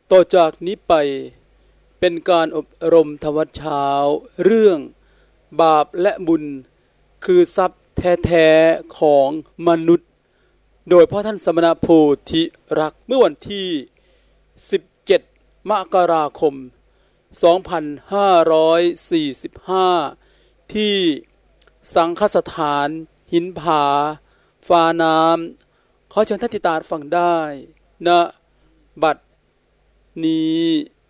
ต่อจากนี้ไปเป็นการอบรมธรรมเช้าเรื่องบาปและบุญคือทรัพย์แท้ๆของมนุษย์โดยพ่อท่านสมณโพธิรักษ์เมื่อวันที่17มกราคม2545ที่สังฆสถานหินผาฟ้าน้ำขอเชิญท่านติดตามฟังได้ณบัดนี้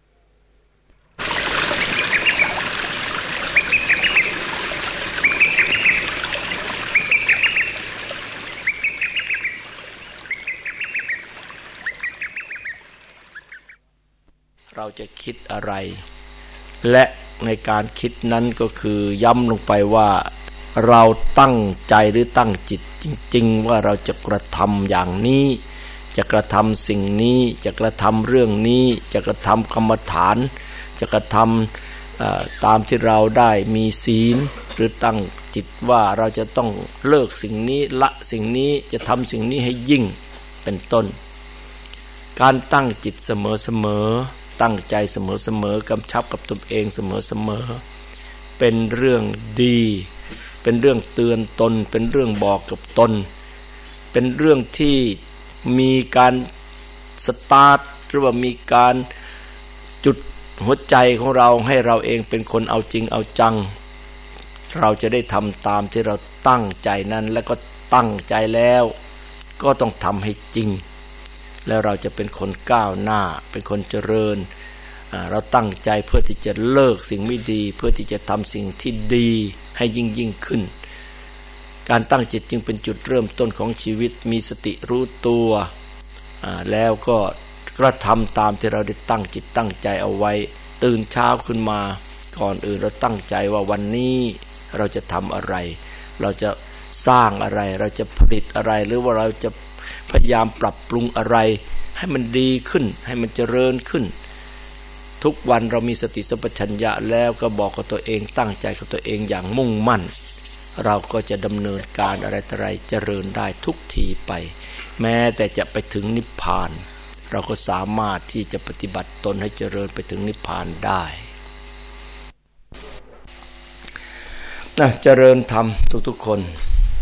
เราจะคิดอะไรและในการคิดนั้นก็คือย้ำลงไปว่าเราตั้งใจหรือตั้งจิตจริงๆว่าเราจะกระทำอย่างนี้จะกระทำสิ่งนี้จะกระทำเรื่องนี้จะกระทำกรรมฐานจะกระทำตามที่เราได้มีศีลหรือตั้งจิตว่าเราจะต้องเลิกสิ่งนี้ละสิ่งนี้จะทำสิ่งนี้ให้ยิ่งเป็นต้นการตั้งจิตเสมอๆตั้งใจเสมอๆกำชับกับตนเองเสมอๆเป็นเรื่องดีเป็นเรื่องเตือนตนเป็นเรื่องบอกกับตนเป็นเรื่องที่มีการสตาร์ทหรือว่ามีการจุดหัวใจของเราให้เราเองเป็นคนเอาจริงเอาจังเราจะได้ทำตามที่เราตั้งใจนั้นแล้วก็ตั้งใจแล้วก็ต้องทำให้จริงแล้วเราจะเป็นคนก้าวหน้าเป็นคนเจริญเราตั้งใจเพื่อที่จะเลิกสิ่งไม่ดีเพื่อที่จะทำสิ่งที่ดีให้ยิ่งขึ้นการตั้งจิตจึงเป็นจุดเริ่มต้นของชีวิตมีสติรู้ตัวแล้วก็กระทำตามที่เราได้ตั้งจิตตั้งใจเอาไว้ตื่นเช้าขึ้นมาก่อนอื่นเราตั้งใจว่าวันนี้เราจะทำอะไรเราจะสร้างอะไรเราจะผลิตอะไรหรือว่าเราจะพยายามปรับปรุงอะไรให้มันดีขึ้นให้มันเจริญขึ้นทุกวันเรามีสติสัมปชัญญะแล้วก็บอกกับตัวเองตั้งใจกับตัวเองอย่างมุ่งมั่นเราก็จะดำเนินการอะไรเจริญได้ทุกทีไปแม้แต่จะไปถึงนิพพานเราก็สามารถที่จะปฏิบัติตนให้เจริญไปถึงนิพพานได้เจริญธรรมทุกๆคน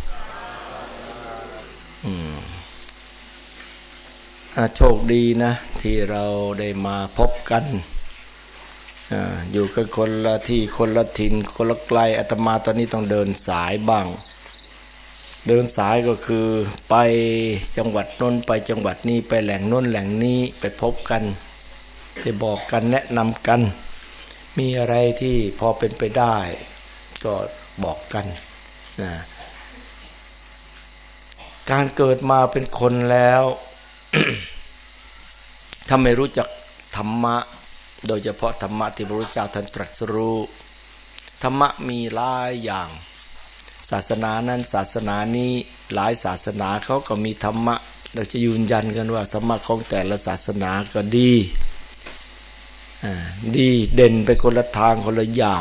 โชคดีนะที่เราได้มาพบกันอยู่กันคนละที่คนละถิ่นคนละไกลอาตมาตอนนี้ต้องเดินสายบ้างเดินสายก็คือไปจังหวัดโน้นไปจังหวัดนี้ไปแหล่งโน้นแหล่งนี้ไปพบกันไปบอกกันแนะนำกันมีอะไรที่พอเป็นไปได้ก็บอกกันนะการเกิดมาเป็นคนแล้ว ถ้าไม่รู้จักธรรมะโดยเฉพาะธรรมะที่พระพุทธเจ้าท่านตรัสรู้ธรรมะมีหลายอย่างศาสนานั้นศาสนานี้หลายศาสนาเขาก็มีธรรมะเราจะยืนยันกันว่าธรรมะของแต่ละศาสนาก็ดีเด่นไปคนละทางคนละอย่าง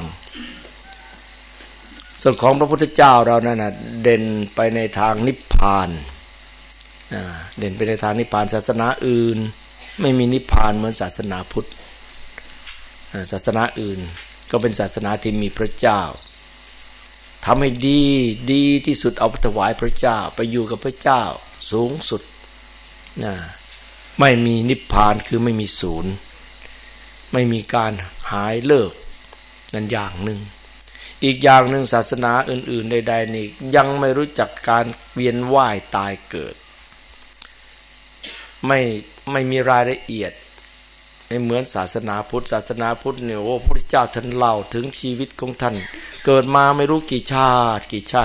ส่วนของพระพุทธเจ้าเรานั่นน่ะเด่นไปในทางนิพพานเด่นไปในทางนิพพานศาสนาอื่นไม่มีนิพพานเหมือนศาสนาพุทธศาสนาอื่นก็เป็นศาสนาที่มีพระเจ้าทำให้ดีที่สุดเอาไปถวายพระเจ้าไปอยู่กับพระเจ้าสูงสุดไม่มีนิพพานคือไม่มีศูนย์ไม่มีการหายเลิกนั่นอย่างหนึ่งอีกอย่างหนึ่งศาสนาอื่นๆใดๆนี่ยังไม่รู้จักการเวียนว่ายตายเกิดไม่มีรายละเอียดไม่เหมือนศาสนาพุทธเนี่ยโอ้พระพุทธเจ้าท่านเล่าถึงชีวิตของท่านเกิดมาไม่รู้กี่ชาติ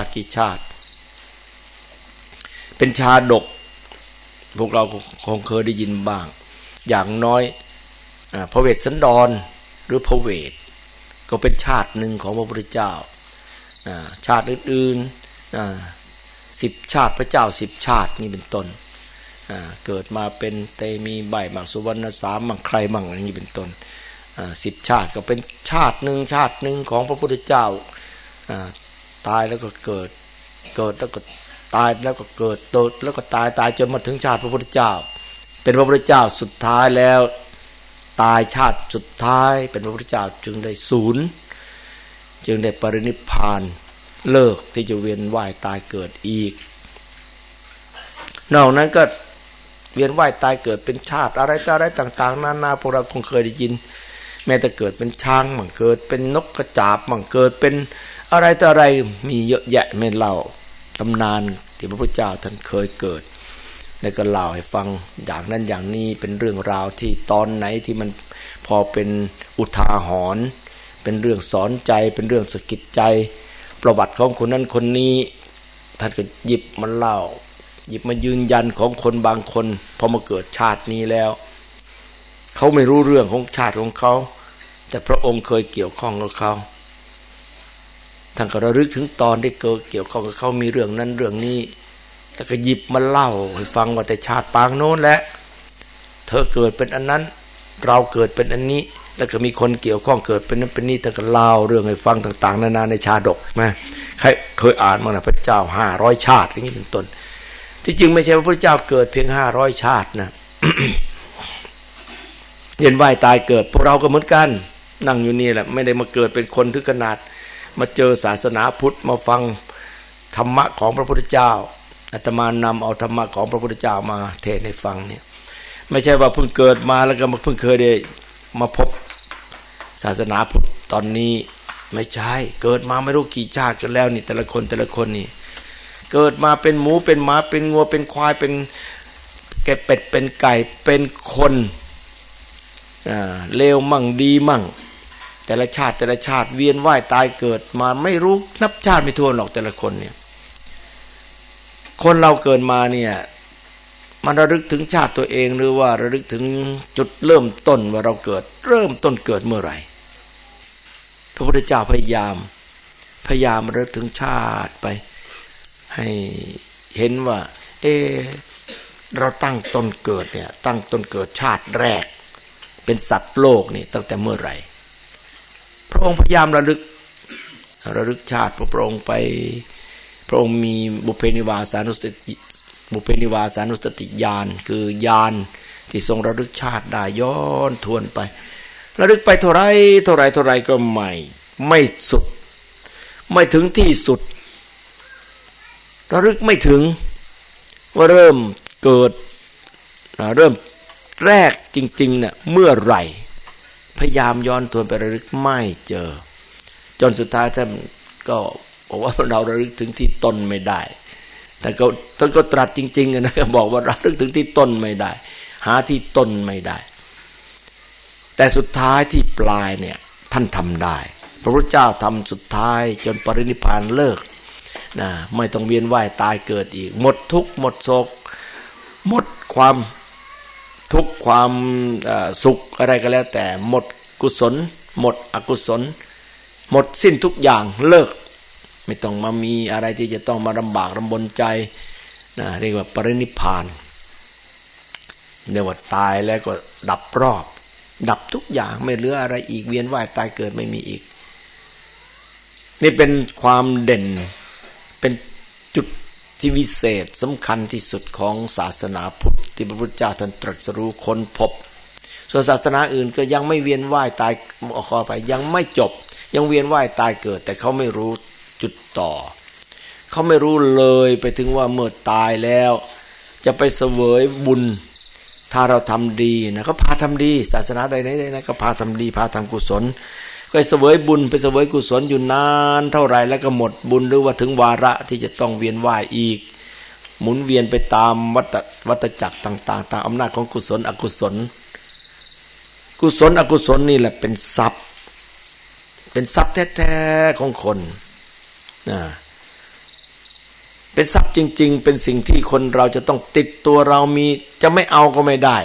เป็นชาดกพวกเราคงเคยได้ยินบ้างอย่างน้อยพระเวสสันดรหรือพระเวทก็เป็นชาติหนึ่งของพระพุทธเจ้าชาติอื่นๆ10ชาติพระเจ้า10ชาตินี่เป็นต้นเกิดมาเป็นเตมีใบหมากสุวรรณสามมั่งใครมั่งอย่างนี้เป็นต้น10ชาติก็เป็นชาติหนึ่งของพระพุทธเจ้าตายแล้วก็เกิดแล้วก็ตายแล้วก็เกิดแล้วก็ตายจนมาถึงชาติพระพุทธเจ้าเป็นพระพุทธเจ้าสุดท้ายแล้วตายชาติสุดท้ายเป็นพระพุทธเจ้าจึงได้ศูนย์จึงได้ปรินิพพานเลิกที่จะเวียนว่ายตายเกิดอีกนอกนั้นก็เวียนว่ายตายเกิดเป็นชาติอะไรต่ออะไรต่างๆนานาพวกเราคงเคยได้ยินแม้แต่เกิดเป็นช้างมั่งเกิดเป็นนกกระจาบมั่งเกิดเป็นอะไรต่ออะไรมีเยอะแยะไม่เล่าตำนานที่พระพุทธเจ้าท่านเคยเกิดแล้วก็เล่าให้ฟังอย่างนั้นอย่างนี้เป็นเรื่องราวที่ตอนไหนที่มันพอเป็นอุทาหรณ์เป็นเรื่องสอนใจเป็นเรื่องสะกิดใจประวัติของคนนั้นคนนี้ท่านก็หยิบมาเล่าหยิบมายืนยันของคนบางคนพอมาเกิดชาตินี้แล้วเขาไม่รู้เรื่องของชาติของเขาแต่พระองค์เคยเกี่ยวข้องกับเขาท่านก็ระลึกถึงตอนที่เกี่ยวข้องกับเขามีเรื่องนั้นเรื่องนี้แล้วก็หยิบมาเล่าให้ฟังว่าแต่ชาติปางโน้นแหละเธอเกิดเป็นอันนั้นเราเกิดเป็นอันนี้แล้วก็มีคนเกี่ยวข้องเกิดเป็นนั้นเป็นนี้ท่านก็เล่าเรื่องให้ฟังต่างๆนานาในชาดกนะใครเคยอ่านมั้งนะพระเจ้า500ชาติอย่างนี้เป็นต้นที่จริงไม่ใช่ว่าพระเจ้าเกิดเพียง500ชาตินะ เวียนว่ายตายเกิดพวกเราก็เหมือนกันนั่งอยู่นี่แหละไม่ได้มาเกิดเป็นคนถึงขนาดมาเจอศาสนาพุทธมาฟังธรรมะของพระพุทธเจ้าอาตมานำเอาธรรมะของพระพุทธเจ้ามาเทศน์ให้ฟังเนี่ยไม่ใช่ว่าเพิ่งเกิดมาแล้วก็เพิ่งเคยได้มาพบศาสนาพุทธตอนนี้ไม่ใช่เกิดมาไม่รู้กี่ชาติกันแล้วนี่แต่ละคนนี่เกิดมาเป็นหมูเป็นหมาเป็นงัวเป็นควายเป็นแกะเป็ดเป็นไก่เป็นคนเลวมั่งดีมั่งแต่ละชาติเวียนว่ายตายเกิดมาไม่รู้นับชาติไม่ถ้วนหรอกแต่ละคนเนี่ยคนเราเกิดมาเนี่ยมันระลึกถึงชาติตัวเองหรือว่าระลึกถึงจุดเริ่มต้นว่าเราเริ่มต้นเกิดเมื่อไหร่พระพุทธเจ้าพยายามระลึกถึงชาติไปให้เห็นว่าเราตั้งต้นเกิดเนี่ยตั้งต้นเกิดชาติแรกเป็นสัตว์โลกนี่ตั้งแต่เมื่อไหร่พระองค์พยายามระลึกชาติพระองค์ไปพระองค์มีบุพเพนิวาสานุสติญาณคือญาณที่ทรงระลึกชาติได้ย้อนทวนไประลึกไปเท่าไรก็ไม่สุดไม่ถึงที่สุดระลึกไม่ถึงว่าเริ่มเกิดเริ่มแรกจริงๆเนี่ยเมื่อไหร่พยายามย้อนทวนไประลึกไม่เจอจนสุดท้ายท่านก็บอกว่าเราระลึกถึงที่ต้นไม่ได้แต่ท่านก็ตรัสจริงๆนะบอกว่าระลึกถึงที่ต้นไม่ได้หาที่ต้นไม่ได้แต่สุดท้ายที่ปลายเนี่ยท่านทำได้พระพุทธเจ้าทำสุดท้ายจนปรินิพพานเลิกนะไม่ต้องเวียนว่ายตายเกิดอีกหมดทุกข์หมดโศกหมดความทุกข์ความสุขอะไรก็แล้วแต่หมดกุศลหมดอกุศลหมดสิ้นทุกอย่างเลิกไม่ต้องมามีอะไรที่จะต้องมาลำบากลำบนใจนะเรียกว่าปรินิพพานเรียกว่าตายแล้วก็ดับรอบดับทุกอย่างไม่เหลืออะไรอีกเวียนว่ายตายเกิดไม่มีอีกนี่เป็นความเด่นเป็นจุดที่วิเศษสำคัญที่สุดของศาสนาพุทธที่พระพุทธเจ้าท่านตรัสรู้ค้นพบส่วนศาสนาอื่นก็ยังไม่เวียนว่ายตายขอไปยังไม่จบยังเวียนว่ายตายเกิดแต่เขาไม่รู้จุดต่อเขาไม่รู้เลยไปถึงว่าเมื่อตายแล้วจะไปเสวยบุญถ้าเราทำดีนะก็พาทำดีศาสนาใดๆนะก็พาทำดีพาทำกุศลก็เสวยบุญไปเสวยกุศลอยู่นานเท่าไหร่แล้วก็หมดบุญหรือว่าถึงวาระที่จะต้องเวียนว่ายอีกหมุนเวียนไปตามวัฏจักรต่างๆตามอำนาจของกุศลอกุศลอกุศลนี่แหละเป็นทรัพย์แท้ๆของคนเป็นทรัพย์จริงๆเป็นสิ่งที่คนเราจะต้องติดตัวเรามีจะไม่เอาก็ไม่ได้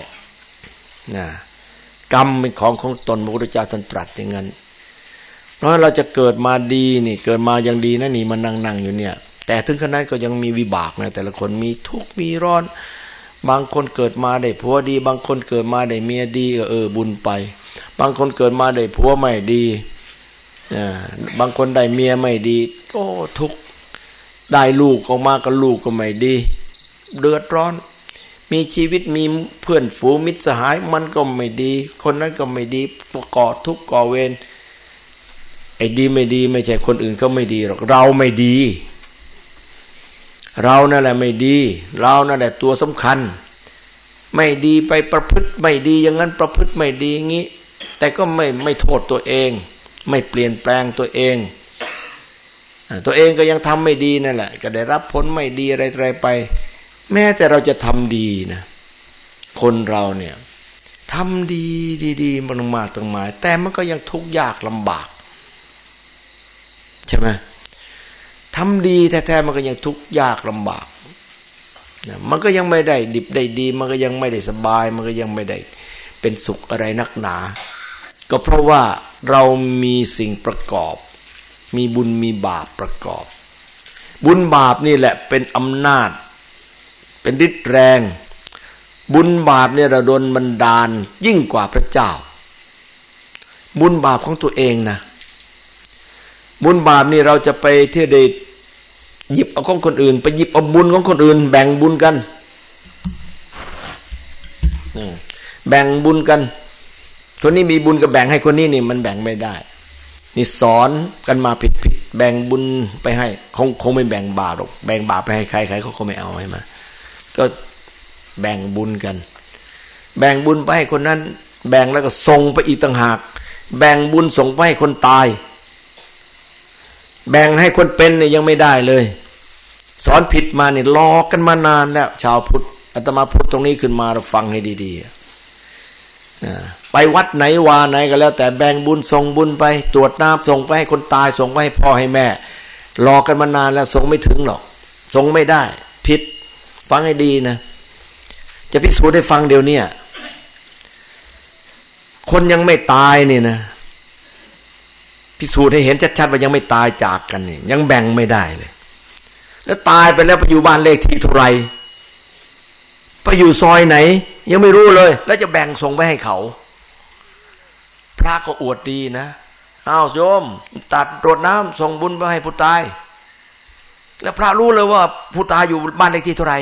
กรรมเป็นของตนพระพุทธเจ้าท่านตรัสอย่างนั้นเพราะเราจะเกิดมาดีนี่เกิดมาอย่างดีนะนี่มันนั่งอยู่เนี่ยแต่ถึงขนาดก็ยังมีวิบากนะแต่ละคนมีทุกข์มีร้อนบางคนเกิดมาได้ผัวดีบางคนเกิดมาได้เมียดีบุญไปบางคนเกิดมาได้ผัวไม่ดีบางคนได้เมียไม่ดีโอ้ทุกข์ได้ลูกออกมาก็ลูกก็ไม่ดีเดือดร้อนมีชีวิตมีเพื่อนฝูงมิตรสหายมันก็ไม่ดีคนนั้นก็ไม่ดีก่อทุกข์ก่อเวรไอ้ดีไม่ดีไม่ใช่คนอื่นเขาไม่ดีหรอกเราไม่ดีเรานั่นแหละไม่ดีเรานั่นแหละตัวสำคัญไม่ดีไปประพฤติไม่ดีอย่างนั้นประพฤติไม่ดีอย่างนี้แต่ก็ไม่โทษตัวเองไม่เปลี่ยนแปลงตัวเองตัวเองก็ยังทำไม่ดีนั่นแหละก็ได้รับผลไม่ดีอะไรๆไปแม้แต่เราจะทำดีนะคนเราเนี่ยทำดีมันมากตั้งหมายแต่มันก็ยังทุกข์ยากลำบากใช่ไหมทำดีแท้ๆมันก็ยังทุกข์ยากลำบากมันก็ยังไม่ได้ดิบได้ดีมันก็ยังไม่ได้สบายมันก็ยังไม่ได้เป็นสุขอะไรนักหนาก็เพราะว่าเรามีสิ่งประกอบมีบุญมีบาปประกอบบุญบาปนี่แหละเป็นอำนาจเป็นฤทธิ์แรงบุญบาปเนี่ยเราโดนบันดาลยิ่งกว่าพระเจ้าบุญบาปของตัวเองนะบุญบาปนี่เราจะไปที่ได้หยิบเอาของคนอื่นไปหยิบเอาบุญของคนอื่นแบ่งบุญกันแบ่งบุญกันคนนี้มีบุญก็แบ่งให้คนนี้นี่มันแบ่งไม่ได้นี่สอนกันมาผิดแบ่งบุญไปให้คงไม่แบ่งบาปหรอกแบ่งบาปไปให้ใครเขาก็ไม่เอาให้มาก็แบ่งบุญกันแบ่งบุญไปให้คนนั้นแบ่งแล้วก็ส่งไปอีกต่างหากแบ่งบุญส่งไปให้คนตายแบ่งให้คนเป็นเนี่ยยังไม่ได้เลยสอนผิดมาเนี่ยรอกันมานานแล้วชาวพุทธอาตมาพูดตรงนี้ขึ้นมาเราฟังให้ดีๆไปวัดไหนวาไหนก็แล้วแต่แบ่งบุญส่งบุญไปตรวจน้ำส่งไปให้คนตายส่งไปให้พ่อให้แม่รอกันมานานแล้วส่งไม่ถึงหรอกส่งไม่ได้ผิดฟังให้ดีนะจะพิสูจน์ให้ฟังเดี๋ยวนี้คนยังไม่ตายนี่นะพิสูจน์ให้เห็นชัดๆว่ายังไม่ตายจากกันนี่ยังแบ่งไม่ได้เลยแล้วตายไปแล้วไปอยู่บ้านเลขที่เท่าไหร่ไปอยู่ซอยไหนยังไม่รู้เลยแล้วจะแบ่งส่งไปให้เขาพระก็อวดดีนะอ้าวโยมตัดรดน้ำส่งบุญไปให้ผู้ตายแล้วพระรู้เลยว่าผู้ตายอยู่บ้านเลขที่เท่าไหร่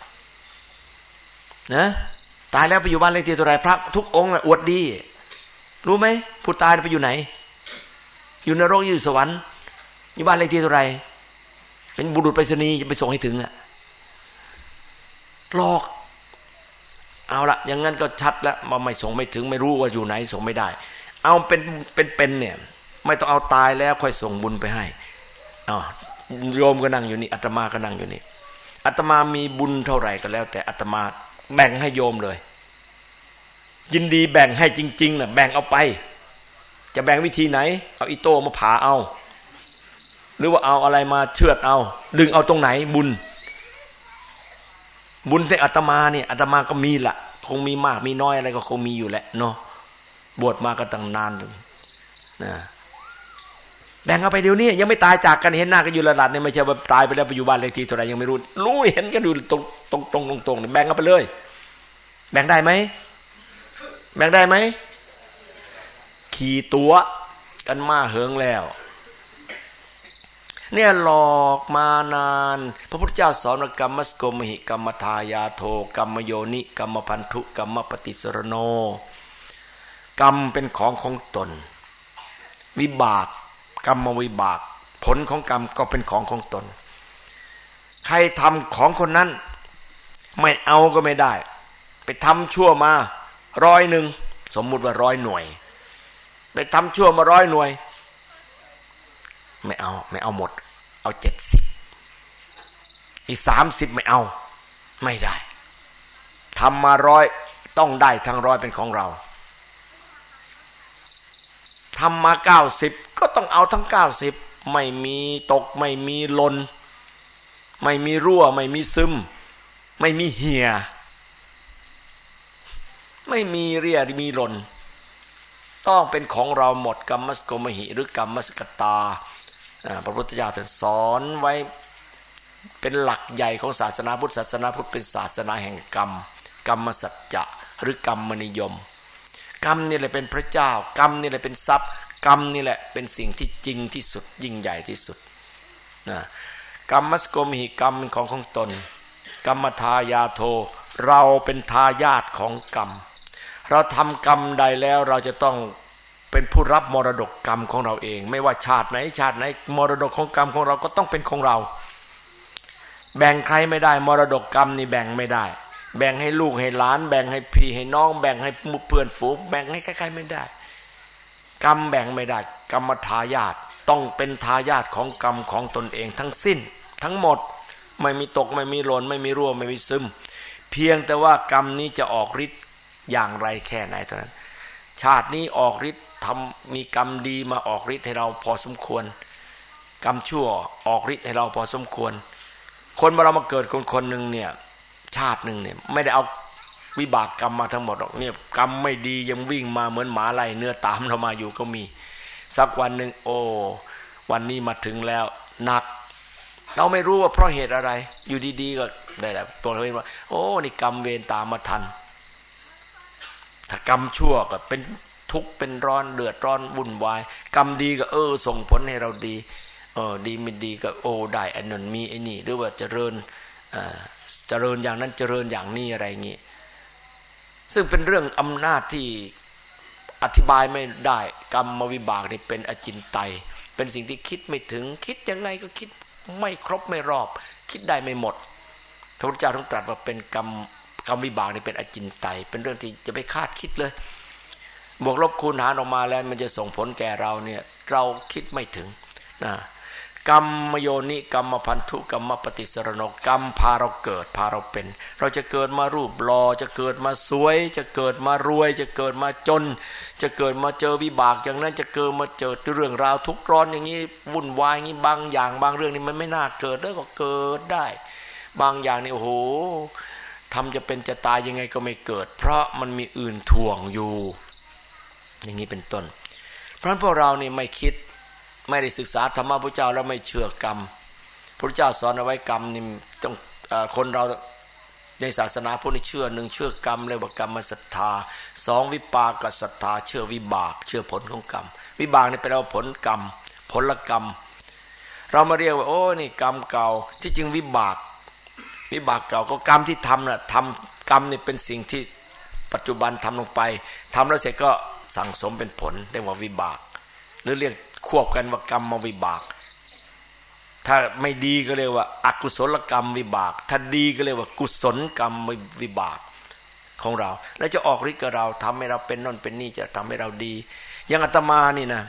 นะตายแล้วไปอยู่บ้านเลขที่เท่าไหร่พระทุกองค์อวดดีรู้ไหมผู้ตายไปอยู่ไหนอยู่นรกอยู่สวรรค์อยู่บ้านเลขที่เท่าไหร่เป็นบุรุษไปรษณีย์จะไปส่งให้ถึงอ่ะหลอกเอาละอย่างงั้นก็ชัดแล้วมาไม่ส่งไม่ถึงไม่รู้ว่าอยู่ไหนส่งไม่ได้เอาเป็นเนี่ยไม่ต้องเอาตายแล้วค่อยส่งบุญไปให้โยมก็นั่งอยู่นี่อาตมาก็นั่งอยู่นี่อาตมามีบุญเท่าไหร่ก็แล้วแต่อาตมาแบ่งให้โยมเลยยินดีแบ่งให้จริงๆน่ะแบ่งเอาไปจะแบ่งวิธีไหนเอาอิโต้มาผ่าเอาหรือว่าเอาอะไรมาเชือดเอาดึงเอาตรงไหนบุญที่อาตมาเนี่ยอาตมาก็มีละคงมีมากมีน้อยอะไรก็คงมีอยู่แหละเนาะบวชมาก็ตั้งนานนะแบ่งเอาไปเดี๋ยวนี้ยังไม่ตายจากกันเห็นหน้ากันอยู่ระดับเนี่ยไม่ใช่ว่าตายไปแล้วไปอยู่บ้านเลขที่เท่าไหร่ยังไม่รู้เห็นกันอยู่ตรงแบ่งเอาไปเลยแบ่งได้ไหมแบ่งได้ไหมขี่ตัวกันมาเหิงแล้วเนี่ยหลอกมานานพระพุทธเจ้าสอนว่ากรรมสโกมหิกรรมทายาโทกรรมโยนิกรรมพันธุกรรมปฏิสรโนกรรมเป็นของตนวิบากกรรมวิบากผลของกรรมก็เป็นของตนใครทำของคนนั้นไม่เอาก็ไม่ได้ไปทำชั่วมา100สมมุติว่า100หน่วยไปทำชั่วมา100หน่วยไม่เอาหมดเอา70อีก30ไม่เอาไม่ได้ทำมา100ต้องได้ทั้ง100เป็นของเราทำมา90ก็ต้องเอาทั้ง90ไม่มีตกไม่มีหล่นไม่มีรั่วไม่มีซึมไม่มีเหี่ยไม่มีเรี่ยมีหล่นต้องเป็นของเราหมดกรรมสโกมหิหรือกรรมสกตาพระพุทธเจ้าท่านสอนไว้เป็นหลักใหญ่ของศาสนาพุทธศาสนาพุทธเป็นศาสนาแห่งกรรมกรรมสัจจะหรือกรรมนิยมกรรมนี่แหละเป็นพระเจ้ากรรมนี่แหละเป็นทรัพย์กรรมนี่แหละเป็นสิ่งที่จริงที่สุดยิ่งใหญ่ที่สุดนะกรรมสโกมหิกรรมเป็นของตนกรรมทายาโทเราเป็นทายาทของกรรมเราทำกรรมใดแล้วเราจะต้องเป็นผู้รับมรดกกรรมของเราเองไม่ว่าชาติไหนมรดกของกรรมของเราก็ต้องเป็นของเราแบ่งใครไม่ได้มรดกกรรมนี่แบ่งไม่ได้แบ่งให้ลูกให้หลานแบ่งให้พี่ให้น้องแบ่งให้เพื่อนฝูงแบ่งให้ใครๆไม่ได้กรรมแบ่งไม่ได้กรรมทายาทต้องเป็นทายาทของกรรมของตนเองทั้งสิ้นทั้งหมดไม่มีตกไม่มีหล่นไม่มีรั่วไม่มีซึมเพียงแต่ว่ากรรมนี้จะออกฤทธิ์อย่างไรแค่ไหนเท่านั้นชาตินี้ออกฤทธิ์ทำมีกรรมดีมาออกฤทธิ์ให้เราพอสมควรกรรมชั่วออกฤทธิ์ให้เราพอสมควรคนเรามาเกิดคนหนึ่งเนี่ยชาติหนึ่งเนี่ยไม่ได้เอาวิบากกรรมมาทั้งหมดหรอกเนี่ยกรรมไม่ดียังวิ่งมาเหมือนหมาไล่เนื้อตามเรามาอยู่ก็มีสักวันหนึ่งโอ้วันนี้มาถึงแล้วหนักเราไม่รู้ว่าเพราะเหตุอะไรอยู่ดีๆก็ได้แต่ตัวเราเองว่าโอ้นี่กรรมเวรตามมาทันถ้ากรรมชั่วก็เป็นทุกข์เป็นร้อนเดือดร้อนวุ่นวายกรรมดีก็ส่งผลให้เราดีดีไม่ดีก็ได้อันนั้นมีไอ้นี่หรือว่าเจริญอย่างนั้นเจริญอย่างนี้อะไรอย่างนี้ซึ่งเป็นเรื่องอำนาจที่อธิบายไม่ได้กรรมวิบากนี่เป็นอจินไตยเป็นสิ่งที่คิดไม่ถึงคิดยังไงก็คิดไม่ครบไม่รอบคิดได้ไม่หมดพระพุทธเจ้าทรงตรัสว่าเป็นกรรมวิบากนี่เป็นอจินไตยเป็นเรื่องที่จะไปคาดคิดเลยบวกลบคูณหารออกมาแล้วมันจะส่งผลแก่เราเนี่ยเราคิดไม่ถึงนะกรรมโยนิกรรมพันธุกรรมปฏิสรณกรรมพาเราเกิดพาเราเป็นเราจะเกิดมารูปหล่อจะเกิดมาสวยจะเกิดมารวยจะเกิดมาจนจะเกิดมาเจอวิบากอย่างนั้นจะเกิดมาเจอเรื่องราวทุกข์ร้อนอย่างนี้วุ่นวายอย่างนี้บางอย่างบางเรื่องนี่มันไม่น่าเกิดแล้วก็เกิดได้บางอย่างนี่โอ้โหทำจะเป็นจะตายยังไงก็ไม่เกิดเพราะมันมีอื่นถ่วงอยู่อย่างนี้เป็นต้นเพราะฉะนั้นพวกเรานี่ไม่คิดไม่ได้ศึกษาธรรมะพระเจ้าแล้วไม่เชื่อกรรมพระเจ้าสอนเอาไว้กรรมนี่ต้องคนเราในศาสนาพุทธเชื่อหนึ่งเชื่อกรรมเรียกว่ากรรมศรัทธาสองวิปากศรัทธาเชื่อวิบากเชื่อผลของกรรมวิบากนี่แปลว่าผลกรรมผลกรรมเรามาเรียกว่าโอ้นี่กรรมเก่าที่จริงวิบากเก่าก็กรรมที่ทำน่ะทำกรรมนี่เป็นสิ่งที่ปัจจุบันทำลงไปทำแล้วเสร็จก็สั่งสมเป็นผลเรียกว่าวิบากหรือเรียกควบกันว่ากรรมวิบากถ้าไม่ดีก็เรียกว่าอกุศลกรรมวิบากถ้าดีก็เรียกว่ากุศลกรรมวิบากของเราแล้วจะออกฤทธิ์กับเราทำให้เราเป็นนั่นเป็นนี่จะทำให้เราดีอย่างอาตมานี่นะ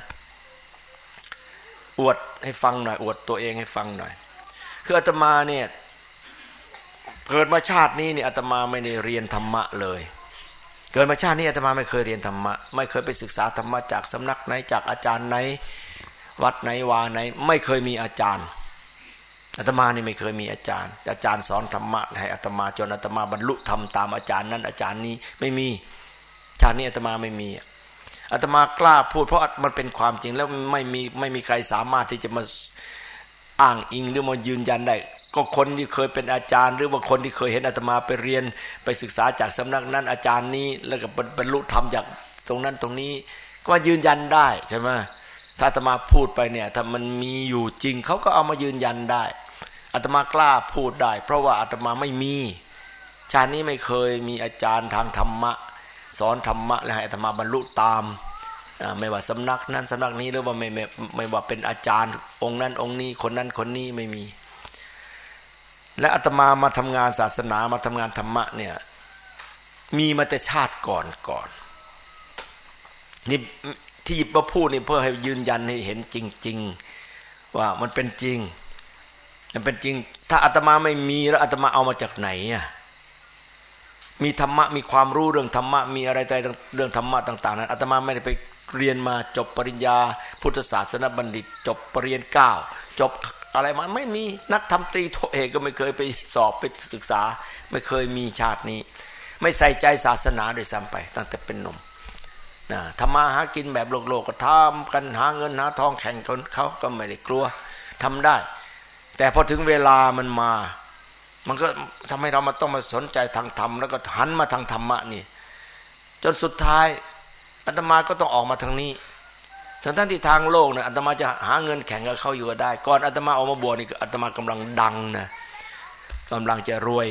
อวดให้ฟังหน่อยอวดตัวเองให้ฟังหน่อยคืออาตมาเนี่ยเกิดมาชาตินี้นี่อาตมาไม่ได้เรียนธรรมะเลยเกิดมาชาตินี้อาตมาไม่เคยเรียนธรรมะไม่เคยไปศึกษาธรรมะจากสำนักไหนจากอาจารย์ไหนวัดไหนวาไหนไม่เคยมีอาจารย์อาตมานี่ไม่เคยมีอาจารย์สอนธรรมะให้อาตมาจนอาตมาบรรลุธรรมตามอาจารย์นั้นอาจารย์นี้ไม่มีชาตินี้อาตมาไม่มีอาตมากล้าพูดเพราะมันเป็นความจริงแล้วไม่มีใครสามารถที่จะมาอ้างอิงหรือมายืนยันได้ก็คนที่เคยเป็นอาจารย์หรือว่าคนที่เคยเห็นอาตมาไปเรียนไปศึกษาจากสำนักนั้นอาจารย์นี้แล้วก็บรรลุธรรมจากตรงนั้นตรงนี้ก็ยืนยันได้ใช่ไหมถ้าอาตมาพูดไปเนี่ยถ้ามันมีอยู่จริงเขาก็เอามายืนยันได้อาตมากล้าพูดได้เพราะว่าอาตมาไม่มีชาตินี้ไม่เคยมีอาจารย์ทางธรรมะสอนธรรมะและให้อาตมาบรรลุตามไม่ว่าสำนักนั้นสำนักนี้หรือว่าไม่ว่าเป็นอาจารย์องค์นั้นองค์นี้คนนั้นคนนี้ไม่มีและอาตมามาทำงานศาสนามาทำงานธรรมะเนี่ยมีมาแต่ชาติก่อนนี่ที่หยิบมาพูดนี่เพื่อให้ยืนยันให้เห็นจริงๆว่ามันเป็นจริงมันเป็นจริงถ้าอาตมาไม่มีแล้วอาตมาเอามาจากไหนอ่ะมีธรรมะมีความรู้เรื่องธรรมะมีอะไรเรื่องธรรมะต่างๆนั้นอาตมาไม่ได้ไปเรียนมาจบปริญญาพุทธศาสนบัณฑิตจบปริญญา9จบอะไรมาไม่มีนักธรรมตรีโทเอกก็ไม่เคยไปสอบไปศึกษาไม่เคยมีชาตินี้ไม่ใส่ใจศาสนาโดยซ้ำไปตั้งแต่เป็นหนุ่มนะทำมาหากินแบบโลกก็ทำกันหาเงินหาทองแข่งกันเขาก็ไม่ได้กลัวทำได้แต่พอถึงเวลามันมามันก็ทำให้เรามาต้องมาสนใจทางธรรมแล้วก็หันมาทางธรรมะนี่จนสุดท้ายอาตมาก็ต้องออกมาทางนี้ทั้งที่ทางโลกเนี่ยอาตมาจะหาเงินแข่งกับเขาอยู่ก็ได้ก่อนอาตมาออกมาบวชนี่อาตมากำลังดังนะกำลังจะรวยถ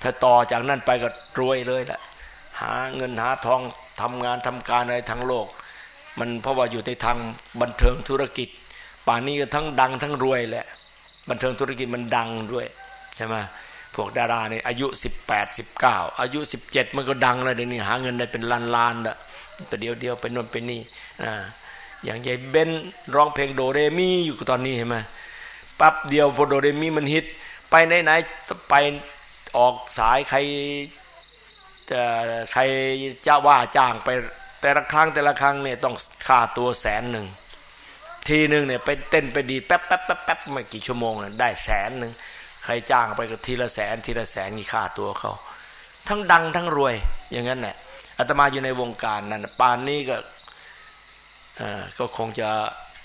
ถ้าต่อจากนั้นไปก็รวยเลยละหาเงินหาทองทำงานทำการอะไรทั้งโลกมันเพราะว่าอยู่ในทางบันเทิงธุรกิจป่านนี้ก็ทั้งดังทั้งรวยแหละบันเทิงธุรกิจมันดังด้วยใช่ไหมพวกดาราเนี่ยอายุ18 19อายุ17มันก็ดังเลยเดี๋ยวนี้หาเงินได้เป็นล้านๆละแต่เดียวไปโน่นไปนี่อย่างยายเบ้นร้องเพลงโดเรมีอยู่ตอนนี้เห็นไหมปั๊บเดียวพอโดเรมีมันฮิตไปไหนไปออกสายใครจะว่าจ้างไปแต่ละครั้งเนี่ยต้องค่าตัว100,000ทีนึงเนี่ยไปเต้นไปดีแป๊บไม่กี่ชั่วโมงน่ะได้100,000ใครจ้างไปก็ทีละแสนนี่ค่าตัวเขาทั้งดังทั้งรวยอย่างนั้นแหละอาตมาอยู่ในวงการนั้นป่านนี้ก็คงจะ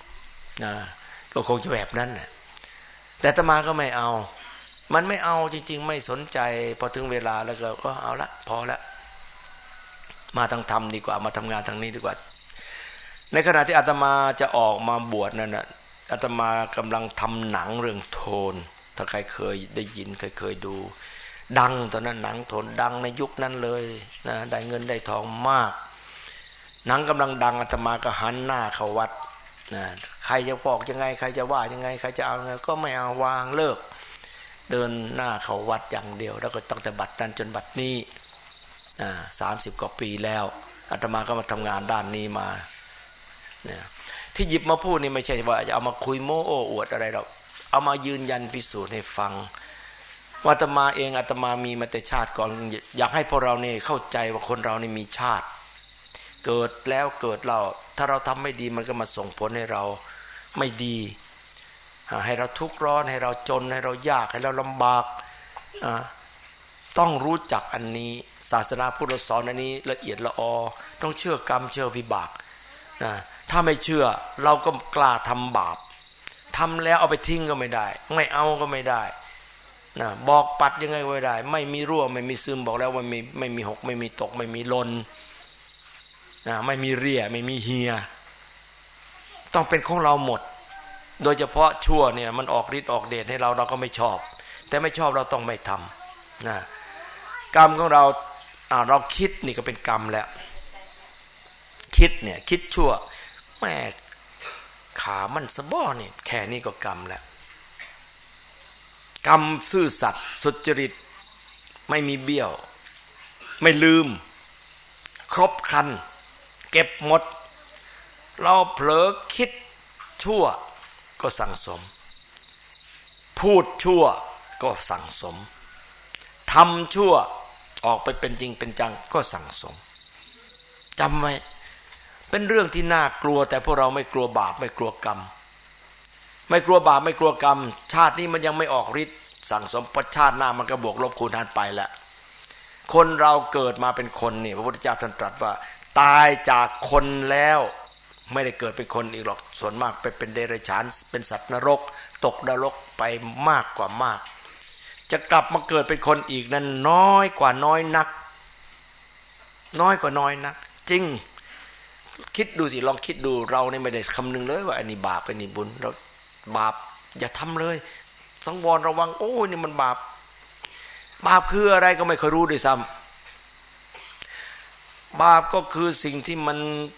แบบนั้นแหละแต่อาตมาก็ไม่เอามันไม่เอาจริงๆไม่สนใจพอถึงเวลาแล้วก็เอาละพอละมาทางธรรมดีกว่ามาทำงานทางนี้ดีกว่าในขณะที่อาตมาจะออกมาบวชนั่นน่ะอาตมากำลังทำหนังเรื่องโทนถ้าใครเคยได้ยินเคยดูดังตอนนั้นหนังโทนดังในยุคนั้นเลยนะได้เงินได้ทองมากหนังกำลังดังอาตมาก็หันหน้าเข้าวัดนะใครจะบอกยังไงใครจะว่ายังไงใครจะเอาไงก็ไม่เอาวางเลิกเดินหน้าเข้าวัดอย่างเดียวแล้วก็ตั้งแต่บัดนั้นจนบัดนี้30 กว่าปีแล้วอาตมาก็มาทำงานด้านนี้มาเนี่ยที่หยิบมาพูดนี่ไม่ใช่ว่าจะเอามาคุยโม้โอ้อวดอะไรหรอกเอามายืนยันพิสูจน์ให้ฟังว่าอาตมาเองอาตมามีมาแต่ชาติก่อนอยากให้พวกเราเนี่ยเข้าใจว่าคนเรานี่มีชาติเกิดแล้วเกิดเราถ้าเราทำไม่ดีมันก็มาส่งผลให้เราไม่ดีให้เราทุกข์ร้อนให้เราจนให้เรายากให้เราลำบากต้องรู้จักอันนี้ศาสนาพุทธสอนอันนี้ละเอียดละออต้องเชื่อกรรมเชื่อวิบากถ้าไม่เชื่อเราก็กล้าทำบาปทำแล้วเอาไปทิ้งก็ไม่ได้ไม่เอาก็ไม่ได้บอกปัดยังไงก็ไม่ได้ไม่มีรั่วไม่มีซึมบอกแล้วว่าไม่มีหกไม่มีตกไม่มีหล่นไม่มีเรี่ยไม่มีเหียต้องเป็นของเราหมดโดยเฉพาะชั่วเนี่ยมันออกฤทธิ์ออกเดชให้เราก็ไม่ชอบแต่ไม่ชอบเราต้องไม่ทำกรรมของเราคิดนี่ก็เป็นกรรมแล้วคิดเนี่ยคิดชั่วแม่ขามันสะบ้อเนี่ยแค่นี้ก็กรรมแล้วกรรมซื่อสัตย์สุจริตไม่มีเบี้ยวไม่ลืมครบครันเก็บหมดเราเผลอคิดชั่วก็สั่งสมพูดชั่วก็สั่งสมทำชั่วออกไปเป็นจริงเป็นจังก็สั่งสมจำไว้เป็นเรื่องที่น่ากลัวแต่พวกเราไม่กลัวบาปไม่กลัวกรรมไม่กลัวบาปไม่กลัวกรรมชาตินี้มันยังไม่ออกฤทธิ์สั่งสมประชาติหน้ามันก็บวกลบคูณหารไปแล้วคนเราเกิดมาเป็นคนนี่พระพุทธเจ้าท่านตรัสว่าตายจากคนแล้วไม่ได้เกิดเป็นคนอีกหรอกส่วนมากไปเป็นเดรัจฉานเป็นสัตว์นรกตกนรกไปมากกว่ามากจะกลับมาเกิดเป็นคนอีกนั้นน้อยกว่าน้อยนักน้อยกว่าน้อยนักจริงคิดดูสิลองคิดดูเราเนี่ยไม่ได้คำนึงเลยว่าอันนี้บาปอันนี้บุญเราบาปอย่าทำเลยสังวรระวังโอ้ยนี่มันบาปคืออะไรก็ไม่เคยรู้ด้วยซ้ำบาปก็คือสิ่งที่มัน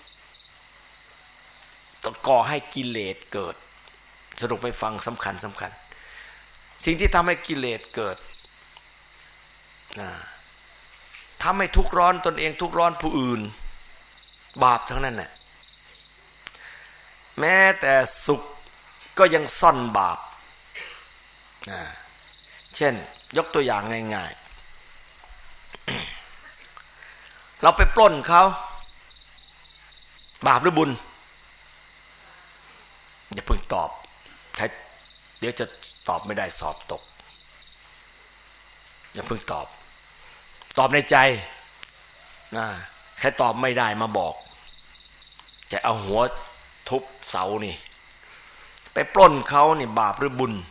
ก่อให้กิเลสเกิดสรุปไปฟังสำคัญสิ่งที่ทำให้กิเลสเกิดทำให้ทุกข์ร้อนตนเองทุกข์ร้อนผู้อื่นบาปทั้งนั้นแหละแม้แต่สุขก็ยังซ่อนบาปเช่นยกตัวอย่างง่ายๆเราไปปล้นเขาบาปหรือบุญอย่าเพิ่งตอบเดี๋ยวจะตอบไม่ได้สอบตกอย่าเพิ่งตอบในใจใครตอบไม่ได้มาบอกจะเอาหัวทุบเสานี่ไปปล้นเขานี่บาปหรือบุญ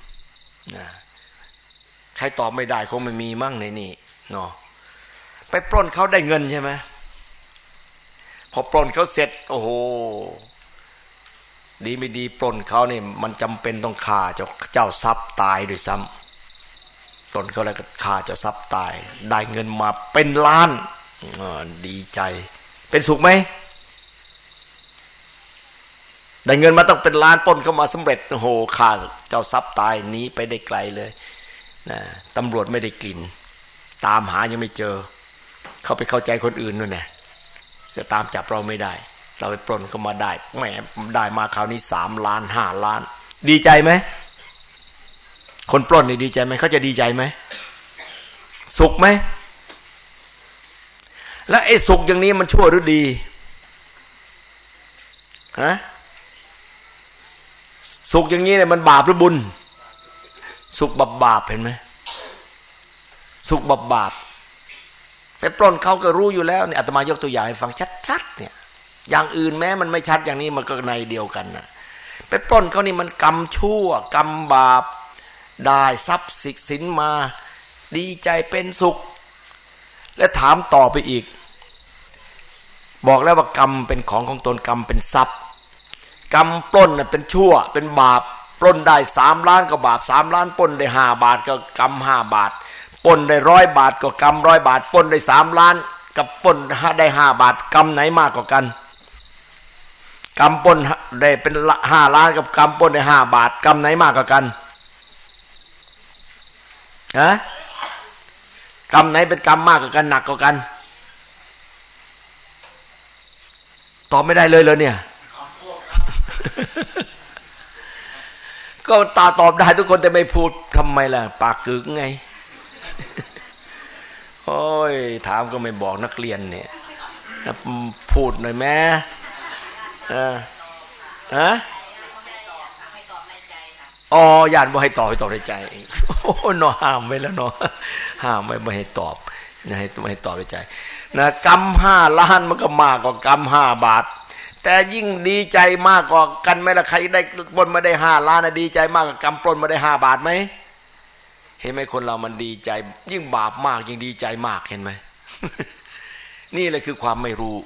ใครตอบไม่ได้คงไม่มีมั่งในนี่เนาะไปปล้นเขาได้เงินใช่ไหมพอปล้นเขาเสร็จโอ้โหดีไม่ดีปล้นเขานี่มันจำเป็นต้องฆ่าเจ้าทรัพย์ตายด้วยซ้ปล้นเขาแล้วก็ฆ่าเจ้าทรัพย์ตายได้เงินมาเป็นล้านดีใจเป็นสุขไหมได้เงินมาต้องเป็นล้านปล้นเข้ามาสำเร็จโอ้โหฆ่าเจ้าทรัพย์ตายหนีไปได้ไกลเลยนะตำรวจไม่ได้กลิ่นตามหายังไม่เจอเขาไปเข้าใจคนอื่นนู่นแหละจะตามจับเราไม่ได้เราไปปล้นเข้ามาได้แหมได้มาคราวนี้3 ล้าน5 ล้านดีใจไหมคนปล้นนี่ดีใจไหมเขาจะดีใจไหมสุขไหมแล้วไอ้สุขอย่างนี้มันชั่วหรือดีฮะสุขอย่างนี้เนี่ยมันบาปหรือบุญสุขบาปเห็นไหมสุขบาปไปปล้นเขาก็รู้อยู่แล้วเนี่ยอาตมายกตัวอย่างให้ฟังชัดๆเนี่ยอย่างอื่นแม้มันไม่ชัดอย่างนี้มันก็ในเดียวกันนะไปปล้นเขานี่มันกรรมชั่วกรรมบาปได้ทรัพย์สินมาดีใจเป็นสุขและถามต่อไปอีกบอกแล้วว่ากรรมเป็นของตนกรรมเป็นทรัพย์กรรมปล้นน่ะเป็นชั่วเป็นบาปปล้นได้3 ล้านก็บาป3 ล้านปล้นได้5 บาทก็กรรม5 บาทปล้นได้100 บาทก็กรรม100 บาทปล้นได้3 ล้านกับปล้นได้5 บาทกรรมไหนมากกว่ากันกรรมปล้นได้เป็น5 ล้านกับกรรมปล้นได้5 บาทกรรมไหนมากกว่ากันฮะกรรมไหนเป็นกรรมมากกว่ากันหนักกว่ากันตอบไม่ได้เลยเนี่ย ก็ตอบได้ทุกคนแต่ไม่พูดทำไมล่ะปากกึกไง โอ้ยถามก็ไม่บอกนักเรียนเนี่ยพูดหน่อยแม่ฮะอ๋อญาติบ่ให้ตอบในใจโอ้เนาะห้ามไว้แล้วเนาะห้ามไว้ไม่ให้ตอบนะไม่ให้ตอบในใจนะกรรม5 ล้านมันก็มากกว่ากรรม5 บาทแต่ยิ่งดีใจมากกว่ากันไหมล่ะใครได้ปล้นมาได้5 ล้านนะดีใจมากกว่ากรรมปล้นมาได้5 บาทไหมเห็นไหมคนเรามันดีใจยิ่งบาปมากยิ่งดีใจมากเห็นไหม นี่แหละคือความไม่รู้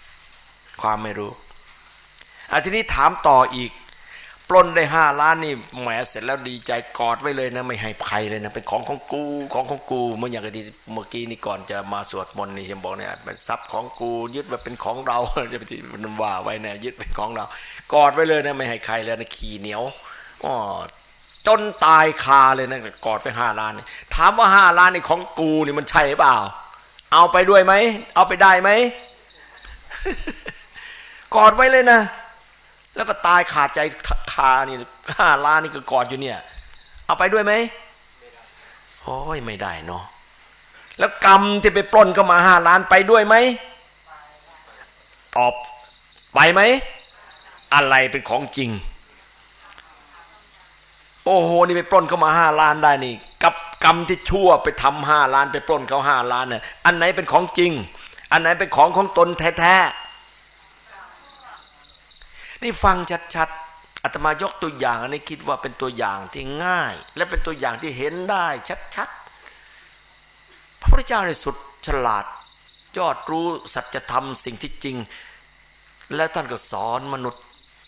ทีนี้ถามต่ออีกปล้นได้5 ล้านนี่แหมเสร็จแล้วดีใจกอดไว้เลยนะไม่ให้ใครเลยนะเป็นของกูเมื่ออย่างที่เมื่อกี้นี่ก่อนจะมาสวดมนต์นี่ยังบอกเนี่ยเป็นทรัพย์ของกูยึดว่าเป็นของเราจะไปที่มันว่าไว้เนี่ยยึดเป็นของเรากอดไว้เลยนะไม่ให้ใครเลยนะขี้เหนียวจนตายคาเลยนะกอดไป5 ล้านนี่ถามว่า5 ล้านนี่ของกูนี่มันใช่เปล่าเอาไปด้วยไหมเอาไปได้ไหม กอดไว้เลยนะแล้วก็ตายขาดใจคานี่5 ล้านนี่ก็กอดอยู่เนี่ยเอาไปด้วยไหมโอ้ยไม่ได้เนาะแล้วกรรมที่ไปปล้นเข้ามา5 ล้านไปด้วยไหมตอบไปไหมอะไรเป็นของจริงโอ้โหนี่ไปปล้นเข้ามา5 ล้านได้นี่กับกรรมที่ชั่วไปทำ5 ล้านไปปล้นเขา5 ล้านเนี่ยอันไหนเป็นของจริงอันไหนเป็นของตนแท้ๆนี่ฟังชัดๆอาตมายกตัวอย่างอันนี้คิดว่าเป็นตัวอย่างที่ง่ายและเป็นตัวอย่างที่เห็นได้ชัดๆพระพุทธเจ้าในสุดฉลาดยอดรู้สัจธรรมสิ่งที่จริงและท่านก็สอนมนุษย์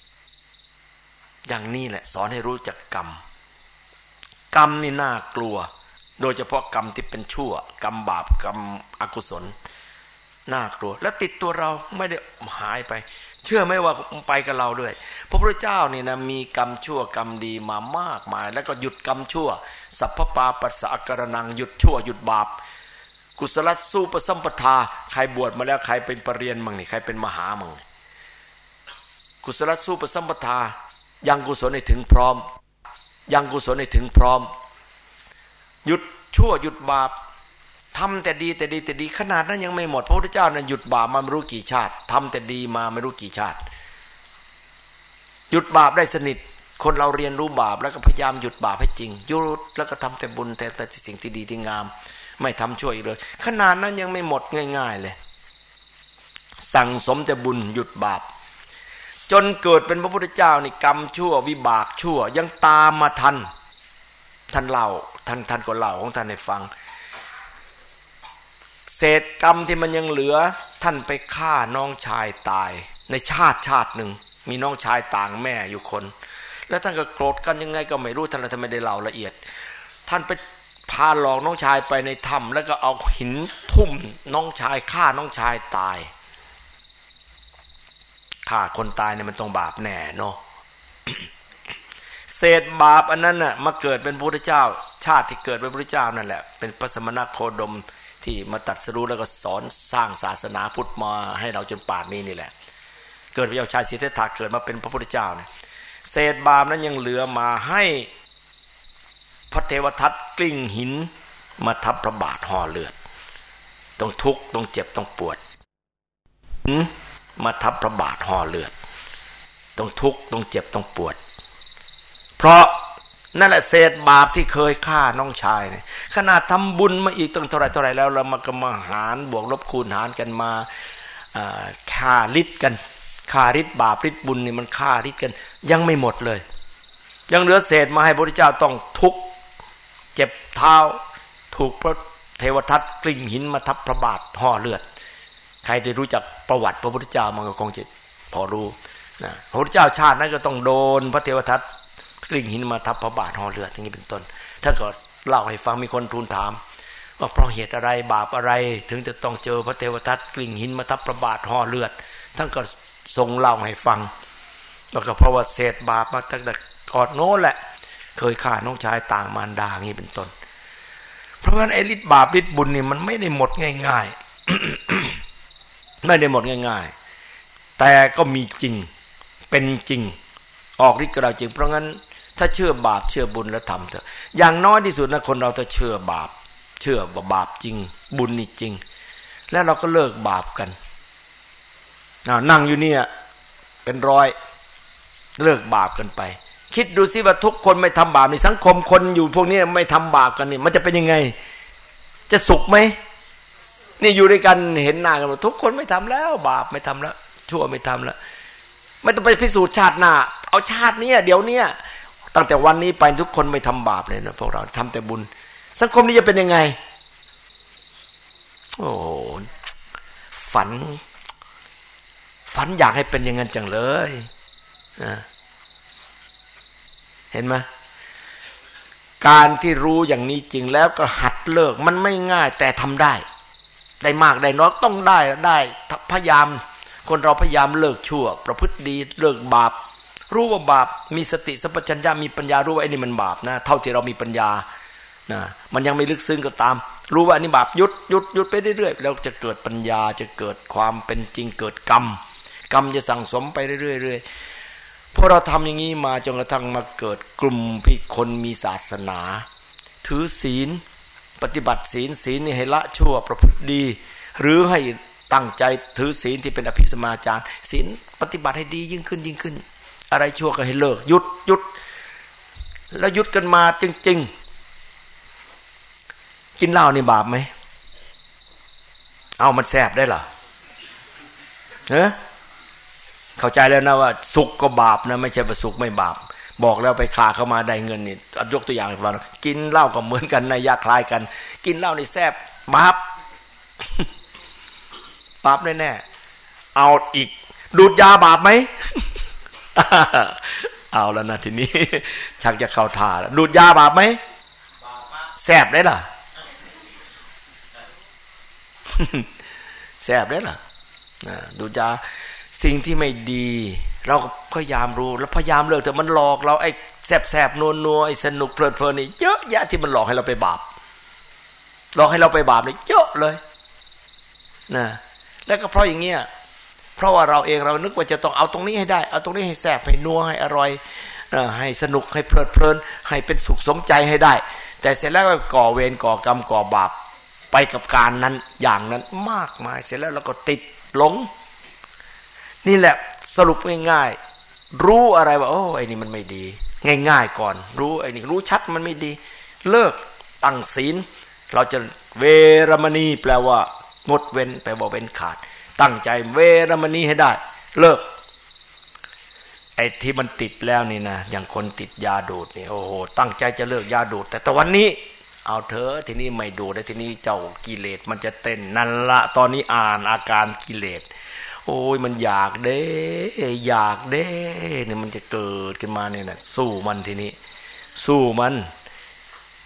อย่างนี้แหละสอนให้รู้จักกรรมนี่น่ากลัวโดยเฉพาะกรรมที่เป็นชั่วกรรมบาปกรรมอกุศลน่ากลัวและติดตัวเราไม่ได้หายไปเชื่อไหมว่าไปกับเราด้วยพระพุทธเจ้านี่นะมีกรรมชั่วกรรมดีมามากมายแล้วก็หยุดกรรมชั่วสัพพปาปัสสะกรณังหยุดชั่วหยุดบาปกุศลสู้ปสัมปทาใครบวชมาแล้วใครเป็นปรริญญามั่งนี่ใครเป็นมหามั่งกุศลสู้ปสัมปทายังกุศลให้ถึงพร้อมยังกุศลให้ถึงพร้อมหยุดชั่วหยุดบาปทำแต่ดีขนาดนั้นยังไม่หมดพระพุทธเจ้านั้นหยุดบาปมาไม่รู้กี่ชาติทำแต่ดีมาไม่รู้กี่ชาติหยุดบาปได้สนิทคนเราเรียนรู้บาปแล้วก็พยายามหยุดบาปให้จริงหยุดแล้วก็ทำแต่บุญแต่สิ่งที่ดีที่งามไม่ทำชั่วอีกเลยขนาดนั้นยังไม่หมดง่ายๆเลยสั่งสมแต่บุญหยุดบาปจนเกิดเป็นพระพุทธเจ้านี่กรรมชั่ววิบากชั่วยังตามมาทันท่านเล่าท่านก็เล่าของท่านให้ฟังเศษกรรมที่มันยังเหลือท่านไปฆ่าน้องชายตายในชาติหนึ่งมีน้องชายต่างแม่อยู่คนแล้วท่านก็โกรธกันยังไงก็ไม่รู้ท่านไม่ได้เล่าละเอียดท่านไปพาหลอกน้องชายไปในถ้ำแล้วก็เอาหินทุ่มน้องชายฆ่าน้องชายตายฆ่าคนตายเนี่ยมันต้องบาปแน่เนาะ เศษบาปอันนั้นน่ะมาเกิดเป็นพระพุทธเจ้าชาติที่เกิดเป็นพระพุทธเจ้านั่นแหละเป็นพระสมณโคดมที่มาตรัสรู้แล้วก็สอนสร้างศาสนาพุทธมาให้เราจนป่านนี้นี่แหละเกิดพระเจ้าชายสิทธัตถะเกิดมาเป็นพระพุทธเจ้าเนี่ยเศษบาปนั้นยังเหลือมาให้พระเทวทัตกลิ้งหินมาทับพระบาทห่อเลือดต้องทุกข์ต้องเจ็บต้องปวดมาทับพระบาทห่อเลือดต้องทุกข์ต้องเจ็บต้องปวดเพราะนั่นแหละเศษบาปที่เคยฆ่าน้องชายเนี่ยขนาดทำบุญมาอีกตั้งเท่าไรแล้วเรามาหารบวกลบคูณหารกันมาฆ่าฤทธิ์กันฆ่าฤทธิ์บาปฤทธิ์บุญนี่มันฆ่าฤทธิ์กันยังไม่หมดเลยยังเหลือเศษมาให้พระพุทธเจ้าต้องทุกข์เจ็บเท้าถูกพระเทวทัตกลิ้งหินมาทับพระบาทห่อเลือดใครได้รู้จักประวัติพระพุทธเจ้ามันก็คงจะพอรู้นะพระพุทธเจ้าชาตินั้นก็ต้องโดนพระเทวทัตกลิ้งหินมาทับพระบาทห่อเลือดอย่างนี้เป็นต้นท่านก็เล่าให้ฟังมีคนทูลถามว่าเพราะเหตุอะไรบาปอะไรถึงจะต้องเจอพระเทวทัตกลิ้งหินมาทับพระบาทห่อเลือดท่านก็ทรงเล่าให้ฟังแล้วก็เพราะว่าเศษบาปมาตั้งแต่ก่อนโน้นแหละเคยฆ่าน้องชายต่างมารดาอย่างนี้เป็นต้นเพราะงั้นไอ้ฤทธิ์บาปฤทธิ์บุญนี่มันไม่ได้หมดง่ายๆ ไม่ได้หมดง่ายๆแต่ก็มีจริงเป็นจริงออกฤทธิ์กับเราจริงเพราะงั้นถ้าเชื่อบาปเชื่อบุญแล้วทำเถอะอย่างน้อยที่สุดนะคนเราถ้าเชื่อบาปเชื่อว่าบาปจริงบุญนี่จริงแล้วเราก็เลิกบาปกันนั่งอยู่เนี่ยเป็นร้อยเลิกบาปกันไปคิดดูสิว่าทุกคนไม่ทำบาปในสังคมคนอยู่พวกนี้ไม่ทำบาปกันนี่มันจะเป็นยังไงจะสุขไหมนี่อยู่ด้วยกันเห็นหน้ากันทุกคนไม่ทำแล้วบาปไม่ทำแล้วชั่วไม่ทำแล้วไม่ต้องไปพิสูจน์ชาติหน้าเอาชาตินี้เดี๋ยวนี้ตั้งแต่วันนี้ไปทุกคนไม่ทำบาปเลยนะพวกเราทำแต่บุญสังคมนี้จะเป็นยังไงโอ้ฝันอยากให้เป็นอย่างนั้นจังเลยนะเห็นไหมการที่รู้อย่างนี้จริงแล้วก็หัดเลิกมันไม่ง่ายแต่ทำได้มากได้น้อยต้องได้พยายามคนเราพยายามเลิกชั่วประพฤติดีเลิกบาปรู้ว่าบาปมีสติสัมปชัญญะมีปัญญารู้ว่าไอ้นี่มันบาปนะเท่าที่เรามีปัญญานะมันยังไม่ลึกซึ้งก็ตามรู้ว่าอันนี้บาปหยุดไปเรื่อยๆแล้วจะเกิดปัญญาจะเกิดความเป็นจริงเกิดกรรมจะสั่งสมไปเรื่อยๆพอเราทำอย่างนี้มาจนกระทั่งมาเกิดกลุ่มพี่คนมีศาสนาถือศีลปฏิบัติศีลนี่ให้ละชั่วประพฤติดีหรือให้ตั้งใจถือศีลที่เป็นอภิสมาจารศีลปฏิบัติให้ดียิ่งขึ้นอะไรชั่วก็ให้เลิกหยุดแล้วหยุดกันมาจริงๆกินเหล้านี่บาปไหมเอามันแสบได้เหรอเข้าใจแล้วนะว่าสุขก็บาปนะไม่ใช่ว่าสุขไม่บาปบอกแล้วไปฆ่าเข้ามาได้เงินนี่ยกตัวอย่างให้ฟังกินเหล้าก็เหมือนกันนัยยะคล้ายกันกินเหล้านี่แซ่บบาป บาปแน่ๆเอาอีกดูดยาบาปไหม เอาแล้วนะทีนี้ ชักจะเข้าท่าแล้วดูดยาบาปไหมแซ่บได้ล่ะ แซ่บได้ล่ะดูดยาสิ่งที่ไม่ดีเราก็พยายามรู้แล้วพยายามเลิกแต่มันหลอกเราไอ้แสบๆนัวๆไอ้สนุกเพลินๆนี่เยอะแยะที่มันหลอกให้เราไปบาปหลอกให้เราไปบาปนี่เยอะเลยนะแล้วก็เพราะอย่างเงี้ยเพราะว่าเราเองเรานึกว่าจะต้องเอาตรงนี้ให้ได้เอาตรงนี้ให้แสบให้นัวให้อร่อยให้สนุกให้เพลินให้เป็นสุขสมใจให้ได้แต่เสร็จแล้วก็ก่อเวรก่อกรรมก่อบาปไปกับการนั้นอย่างนั้นมากมายเสร็จแล้วเราก็ติดหลงนี่แหละสรุปง่ายๆรู้อะไรว่าโอ้ไอ้นี่มันไม่ดีง่ายๆก่อนรู้ไอ้นี่รู้ชัดมันไม่ดีเลิกตั้งศีลเราจะเวรมณีแปลว่างดเว้นแปลว่าเว้นขาดตั้งใจเวรมณีให้ได้เลิกไอ้ที่มันติดแล้วนี่นะอย่างคนติดยาดูดนี่โอ้โหตั้งใจจะเลิกยาดูดแต่วันนี้เอาเถอะทีนี้ไม่ดูดแล้วทีนี้เจ้ากิเลสมันจะเต้นนั่นละตอนนี้อ่านอาการกิเลสโอ้ยมันอยากเด้เนี่ยมันจะเกิดขึ้นมาเนี่ยนะสู้มันทีนี้สู้มัน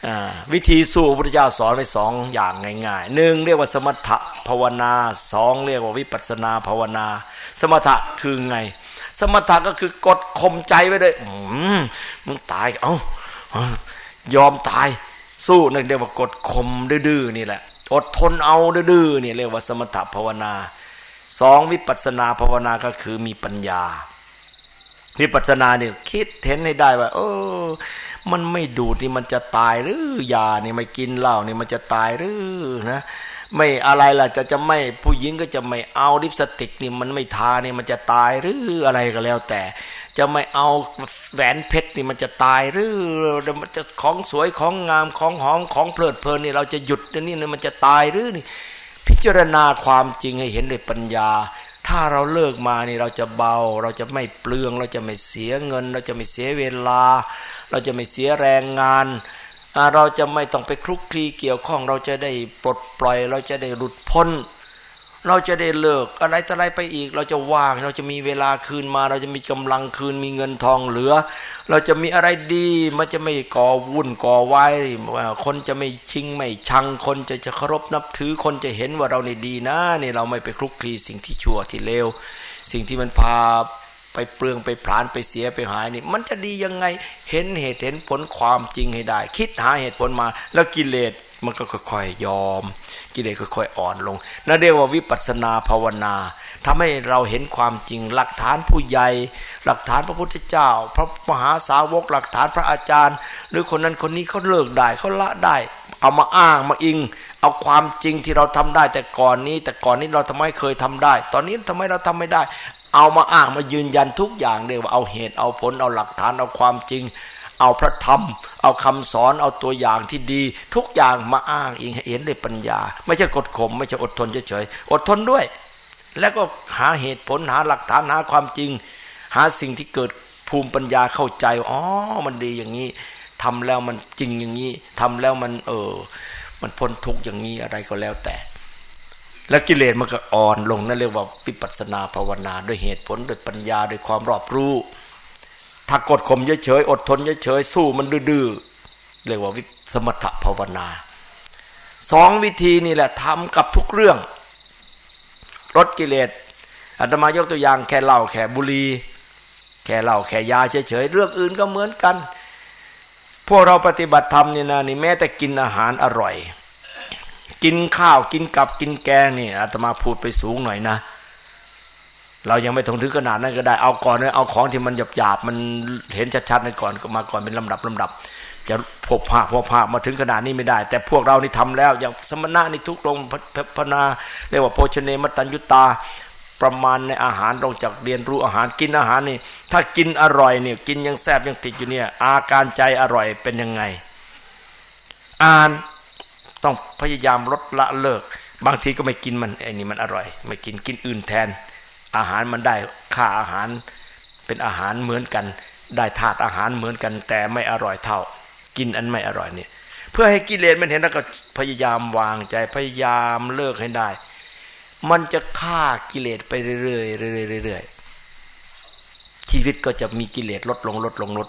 วิธีสู้พระพุทธเจ้าสอนไว้สองอย่างง่ายๆหนึ่งเรียกว่าสมถะภาวนาสองเรียกว่าวิปัสสนาภาวนาสมถะคือไงสมถะก็คือกดข่มใจไว้เลยมึงตายยอมตายสู้นั่นเรียกว่ากดข่มดื้อๆนี่แหละอดทนเอาดื้อๆนี่เรียกว่าสมถะภาวนาสองวิปัสสนาภาวนาก็คือมีปัญญาวิปัสสนาเนี่ยคิดเห็นให้ได้ว่ามันไม่ดูดนี่มันจะตายหรือยานี่ไม่กินเหล้านี่มันจะตายหรือนะไม่อะไรล่ะจะไม่ผู้หญิงก็จะไม่เอาลิปสติกนี่มันไม่ทานี่มันจะตายหรืออะไรก็แล้วแต่จะไม่เอาแหวนเพชรนี่มันจะตายหรือมันจะของสวยของงามของหอมของเพลิดเพลินนี่เราจะหยุดนี่มันจะตายหรือนี่พิจารณาความจริงให้เห็นด้วยปัญญาถ้าเราเลิกมานี่เราจะเบาเราจะไม่เปลืองเราจะไม่เสียเงินเราจะไม่เสียเวลาเราจะไม่เสียแรงงานเราจะไม่ต้องไปคลุกคลีเกี่ยวข้องเราจะได้ปลดปล่อยเราจะได้หลุดพ้นเราจะได้เลิกอะไรต่ออะไรไปอีกเราจะว่างเราจะมีเวลาคืนมาเราจะมีกำลังคืนมีเงินทองเหลือเราจะมีอะไรดีมันจะไม่ก่อวุ่นก่อวายคนจะไม่ชิงไม่ชังคนจะเคารพนับถือคนจะเห็นว่าเรานี่ดีนะนี่เราไม่ไปคลุกคลีสิ่งที่ชั่วที่เลวสิ่งที่มันพาไปเปลืองไปผลาญไปเสียไปหายนี่มันจะดียังไงเห็นเหตุเห็นผลความจริงให้ได้คิดหาเหตุผลมาแล้วกิเลสมันก็ค่อยๆยอมกิเลสค่อยๆอ่อนลงนั่นเรียกว่าวิปัสสนาภาวนาทำให้เราเห็นความจริงหลักฐานผู้ใหญ่หลักฐานพระพุทธเจ้าพระมหาสาวกหลักฐานพระอาจารย์หรือคนนั้นคนนี้เขาเลิกได้เขาละได้เอามาอ้างมาอิงเอาความจริงที่เราทำได้แต่ก่อนนี้เราทำไมเคยทำได้ตอนนี้ทำไมเราทำไม่ได้เอามาอ้างมายืนยันทุกอย่างเรียกว่าเอาเหตุเอาผลเอาหลักฐานเอาความจริงเอาพระธรรมเอาคำสอนเอาตัวอย่างที่ดีทุกอย่างมาอ้างอิงให้เห็นด้วยปัญญาไม่ใช่กดข่มไม่ใช่อดทนเฉยๆอดทนด้วยแล้วก็หาเหตุผลหาหลักฐานหาความจริงหาสิ่งที่เกิดภูมิปัญญาเข้าใจมันดีอย่างนี้ทำแล้วมันจริงอย่างนี้ทำแล้วมันพ้นทุกข์อย่างนี้อะไรก็แล้วแต่แล้วกิเลสมันก็อ่อนลงนั่นเรียกว่าวิปัสสนาภาวนาด้วยเหตุผลด้วยปัญญาด้วยความรอบรู้ถ้ากดข่มเฉยๆอดทนเฉยๆสู้มันดื้อๆเรียกว่าสมถภาวนาสองวิธีนี่แหละทำกับทุกเรื่องลดกิเลสอาตมายกตัวอย่างแค่เหล้าแค่บุหรี่แค่เหล้าแค่ยาเฉยๆเรื่องอื่นก็เหมือนกันพวกเราปฏิบัติธรรมนี่นะนี่แม้แต่กินอาหารอร่อยกินข้าวกินกับกินแกงนี่อาตมาพูดไปสูงหน่อยนะเรายังไม่ถึงขนาดนั้นก็ได้เอาก่อนเลยเอาของที่มันหยาบๆมันเห็นชัดๆในก่อนก็มาก่อนเป็นลำดับจะพบภาพมาถึงขนาดนี้ไม่ได้แต่พวกเรานี่ทำแล้วอย่างสมณะนี่ทุกลงพนาเรียกว่าโภชเนมตัญญุตาประมาณในอาหารลงจากเรียนรู้อาหารกินอาหารนี่ถ้ากินอร่อยเนี่ยกินยังแซ่บยังติดอยู่เนี่ยอาการใจอร่อยเป็นยังไงต้องพยายามลดละเลิกบางทีก็ไม่กินมันไอ้นี่มันอร่อยไม่กินอื่นแทนอาหารมันได้ค่าอาหารเป็นอาหารเหมือนกันได้ธาตุอาหารเหมือนกันแต่ไม่อร่อยเท่ากินอันไม่อร่อยเนี่ยเพื่อให้กิเลสมันเห็นแล้วก็พยายามวางใจพยายามเลิกให้ได้มันจะฆ่ากิเลสไปเรื่อยๆชีวิตก็จะมีกิเลสลดลง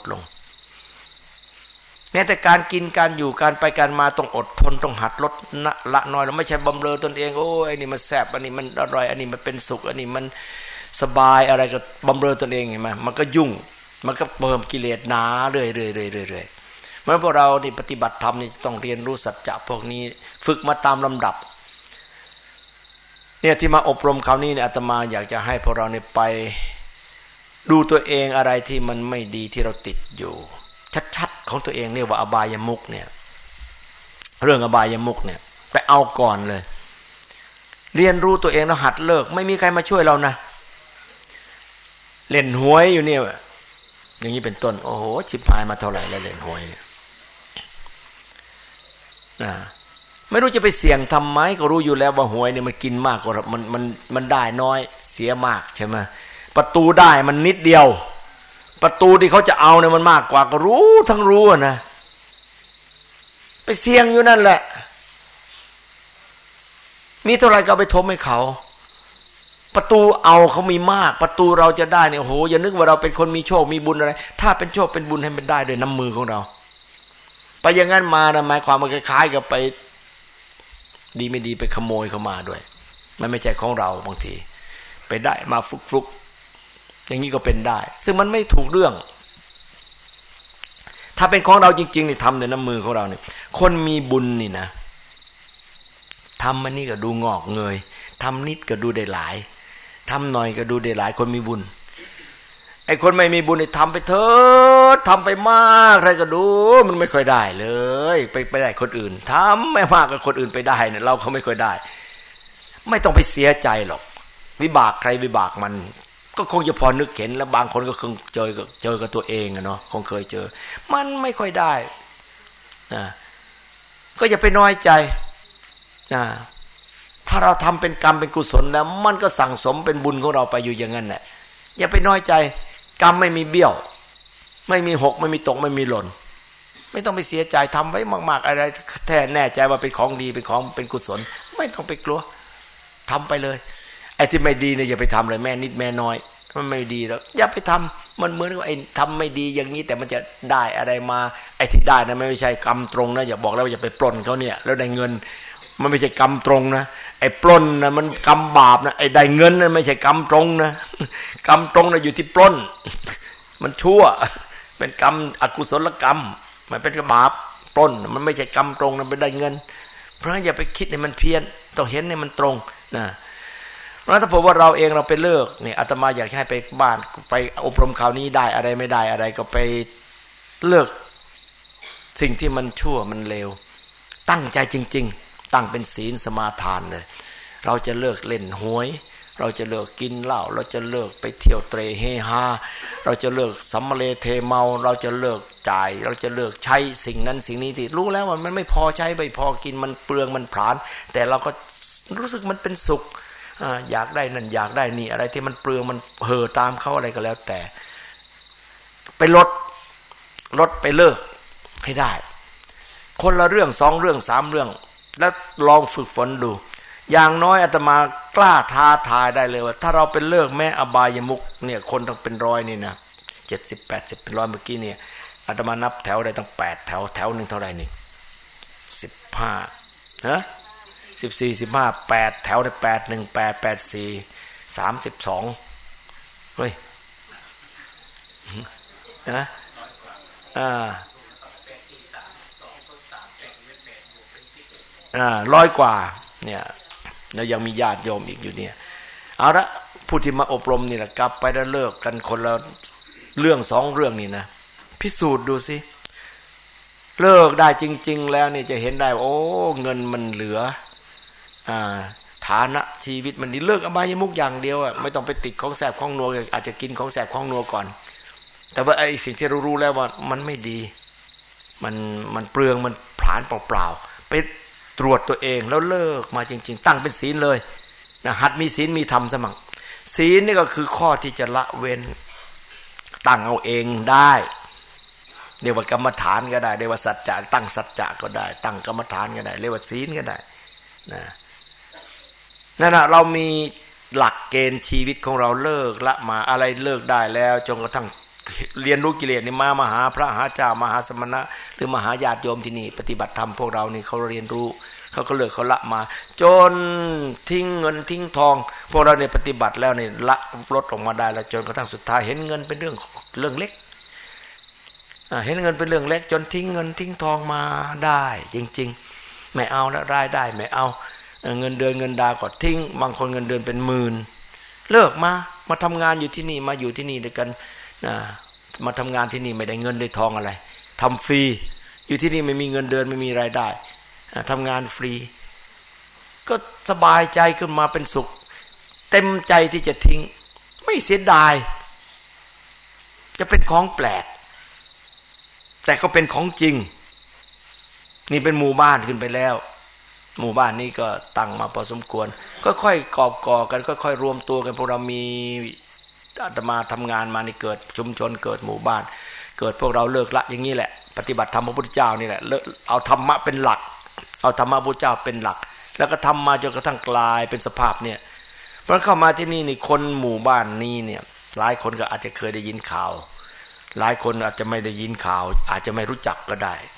แม้แต่การกินการอยู่การไปการมาต้องอดทนต้องหัดลดละน้อยเราไม่ใช่บำเรอตนเองโอ้ยอันนี้มันแซ่บอันนี้มันอร่อยอันนี้มันเป็นสุขอันนี้มันสบายอะไรก็บำเรอตนเองเห็นไหมมันก็ยุ่งมันก็เพิ่มกิเลสหนาเรื่อยๆเมื่อพวกเรานี่ปฏิบัติธรรมนี่ต้องเรียนรู้สัจจะพวกนี้ฝึกมาตามลำดับเนี่ยที่มาอบรมคราวนี้เนี่ยอาตมาอยากจะให้พวกเราเนี่ยไปดูตัวเองอะไรที่มันไม่ดีที่เราติดอยู่ชัดๆของตัวเองเรียกว่าอบายมุขเนี่ยเรื่องอบายมุขเนี่ยไปเอาก่อนเลยเรียนรู้ตัวเองแล้วหัดเลิกไม่มีใครมาช่วยเรานะเล่นหวยอยู่เนี่ยอย่างนี้เป็นต้นโอ้โหชิบหายมาเท่าไหร่แล้วเล่นหวยเนี่ยไม่รู้จะไปเสี่ยงทำไมก็รู้อยู่แล้วว่าหวยเนี่ยมันกินมากกว่ามันได้น้อยเสียมากใช่ไหมประตูได้มันนิดเดียวประตูที่เขาจะเอาเนี่ยมันมากกว่าก็รู้ทั้งรู้นะไปเสี่ยงอยู่นั่นแหละมีเท่าไหร่ก็ไปทมให้เขาประตูเอาเขามีมากประตูเราจะได้เนี่ยโอ้โหอย่านึกว่าเราเป็นคนมีโชคมีบุญอะไรถ้าเป็นโชคเป็นบุญให้มันได้ด้วยน้ำมือของเราไปอย่างนั้นมานะหมายความมันคล้ายๆกับไปดีไม่ดีไปขโมยเข้ามาด้วยมันไม่ใช่ของเราบางทีไปได้มาฟลุกๆอย่างนี้ก็เป็นได้ซึ่งมันไม่ถูกเรื่องถ้าเป็นของเราจริงๆนี่ทำในน้ำมือของเราเนี่ยคนมีบุญนี่นะทำมันนี่ก็ดูงอกเงยทำนิดก็ดูได้หลายทำหน่อยก็ดูได้หลายคนมีบุญไอ้คนไม่มีบุญนี่ทำไปเถิดทำไปมากใครก็ดูมันไม่ค่อยได้เลยไปได้คนอื่นทำไม่มากกับคนอื่นไปได้เนี่ยเราเขาไม่ค่อยได้ไม่ต้องไปเสียใจหรอกวิบากใครวิบากมันก็คงจะพอนึกเห็นแล้วบางคนก็คงเจอกับตัวเองอะเนาะคงเคยเจอมันไม่ค่อยได้ก็อย่าไปน้อยใจถ้าเราทำเป็นกรรมเป็นกุศลแล้วมันก็สั่งสมเป็นบุญของเราไปอยู่อย่างนั้นแหละอย่าไปน้อยใจกรรมไม่มีเบี้ยวไม่มีหกไม่มีตกไม่มีหล่นไม่ต้องไปเสียใจทำไว้มากๆอะไรแท้แน่ใจว่าเป็นของดีเป็นของเป็นกุศลไม่ต้องไปกลัวทำไปเลยไอ้ที่ไม่ดีเนี่ยอย่าไปทำเลยแม่นิดแม่น้อยมันไม่ดีแล้วอย่าไปทำมันเหมือนกับไอ้ทำไม่ดีอย่างนี้แต่มันจะได้อะไรมาไอ้ที่ได้นะไม่ใช่กรรมตรงนะอย่าบอกแล้วว่าอย่าไปปล้นเขาเนี่ยแล้วได้เงินมันไม่ใช่กรรมตรงนะไอ้ปล้นนะมันกรรมบาปนะไอ้ได้เงินนะไม่ใช่กรรมตรงนะกรรมตรงนะอยู่ที่ปล้นมันชั่วเป็นกรรมอกุศลกรรมมันเป็นบาปปล้นมันไม่ใช่กรรมตรงนะไปได้เงินเพราะฉะนั้นอย่าไปคิดให้มันเพี้ยนต้องเห็นให้มันตรงนะเพราะถ้าผมว่าเราเองเราไปเลิกเนี่ยอาตมาอยากให้ไปบ้านไปอบรมคราวนี้ได้อะไรไม่ได้อะไรก็ไปเลิกสิ่งที่มันชั่วมันเลวตั้งใจจริงๆตั้งเป็นศีลสมาทานเลยเราจะเลิกเล่นหวยเราจะเลิกกินเหล้าเราจะเลิกไปเที่ยวเตร่เฮฮาเราจะเลิกสัมมะเลเทเมาเราจะเลิกจ่ายเราจะเลิกใช้สิ่งนั้นสิ่งนี้ที่รู้แล้วว่ามันไม่พอใช้ไม่พอกินมันเปลืองมันผลาญแต่เราก็รู้สึกมันเป็นสุขอยากได้นั่นอยากได้นี่อะไรที่มันเปลืองมันเห่อตามเขาอะไรก็แล้วแต่ไปลดไปเลิกให้ได้คนละเรื่องสองเรื่องสามเรื่องแล้วลองฝึกฝนดูอย่างน้อยอาตมากล้าท้าทายได้เลยว่าถ้าเราเป็นเลิกแม้อบายมุขเนี่ยคนต้องเป็นร้อยนี่นะ70 80เป็นร้อยเมื่อกี้เนี่ยอาตมานับแถวได้ตั้ง8แถวนึงเท่าไหร่นี่15ฮะ14 15 8แถวได้8 1 8 8 4 32เฮ้ยนะ100 กว่าเนี่ยแล้วยังมีญาติโยมอีกอยู่เนี่ยเอาละผู้ที่มาอบรมนี่แหละกลับไปแล้วเลิกกันคนละเรื่องสองเรื่องนี่นะพิสูจน์ดูสิเลิกได้จริงๆแล้วนี่จะเห็นได้โอ้เงินมันเหลือฐานะชีวิตมันดีเลิกอบายมุขอย่างเดียวอ่ะไม่ต้องไปติดของแสบของนัวอาจจะกินของแสบของนัวก่อนแต่ว่าไอ้สิ่งที่เรารู้แล้วว่ามันไม่ดีมันเปลืองมันผลาญเปล่าๆไปตรวจตัวเองแล้วเลิกมาจริงๆตั้งเป็นศีลเลยนะหัดมีศีลมีธรรมสมั่งศีลนี่ก็คือข้อที่จะละเว้นตั้งเอาเองได้เรียกว่ากรรมฐานก็ได้เรียกว่าสัจจะตั้งสัจจะก็ได้ตั้งกรรมฐานก็ได้เรียกว่าศีลก็ได้นะนั่นน่ะเรามีหลักเกณฑ์ชีวิตของเราเลิกละมาอะไรเลิกได้แล้วจนกระทั่งเรียนรู้กิเลสนี่มาหาพระหาเจ้ามหาสมณะหรือมหาญาติโยมที่นี่ปฏิบัติธรรมพวกเรานี่เขาเรียนรู้เขาก็เลิกเขาละมาจนทิ้งเงินทิ้งทองพวกเราเนี่ยปฏิบัติแล้วนี่ละลดออกมาได้แล้วจนกระทั่งสุดท้ายเห็นเงินเป็นเรื่องเล็กเห็นเงินเป็นเรื่องเล็กจนทิ้งเงินทิ้งทองมาได้จริงๆไม่เอาแล้วรายได้ไม่เอาเงินเดือนเงินดาก็ทิ้งบางคนเงินเดือนเป็นหมื่นเลิกมาทำงานอยู่ที่นี่มาอยู่ที่นี่ด้วยกันมาทำงานที่นี่ไม่ได้เงินได้ทองอะไรทำฟรีอยู่ที่นี่ไม่มีเงินเดือนไม่มีรายได้ทำงานฟรีก็สบายใจขึ้นมาเป็นสุขเต็มใจที่จะทิ้งไม่เสียดายจะเป็นของแปลกแต่ก็เป็นของจริงนี่เป็นหมู่บ้านขึ้นไปแล้วหมู่บ้านนี้ก็ตั้งมาพอสมควรค่อยๆกอบก่อกันค่อยๆรวมตัวกันพวกเรามีอาตมาทำงานมานี่เกิดชุมชนเกิดหมู่บ้านเกิดพวกเราเลิกละอย่างนี้แหละปฏิบัติธรรมพระพุทธเจ้านี่แหละเอาธรรมะเป็นหลักเอาธรรมะพระพุทธเจ้าเป็นหลักแล้วก็ทำมาจนกระทั่งกลายเป็นสภาพเนี่ยเพราะเข้ามาที่นี่นี่คนหมู่บ้านนี้เนี่ยหลายคนก็อาจจะเคยได้ยินข่าวหลายคนอาจจะไม่ได้ยินข่าวอาจจะไม่รู้จักก็ได้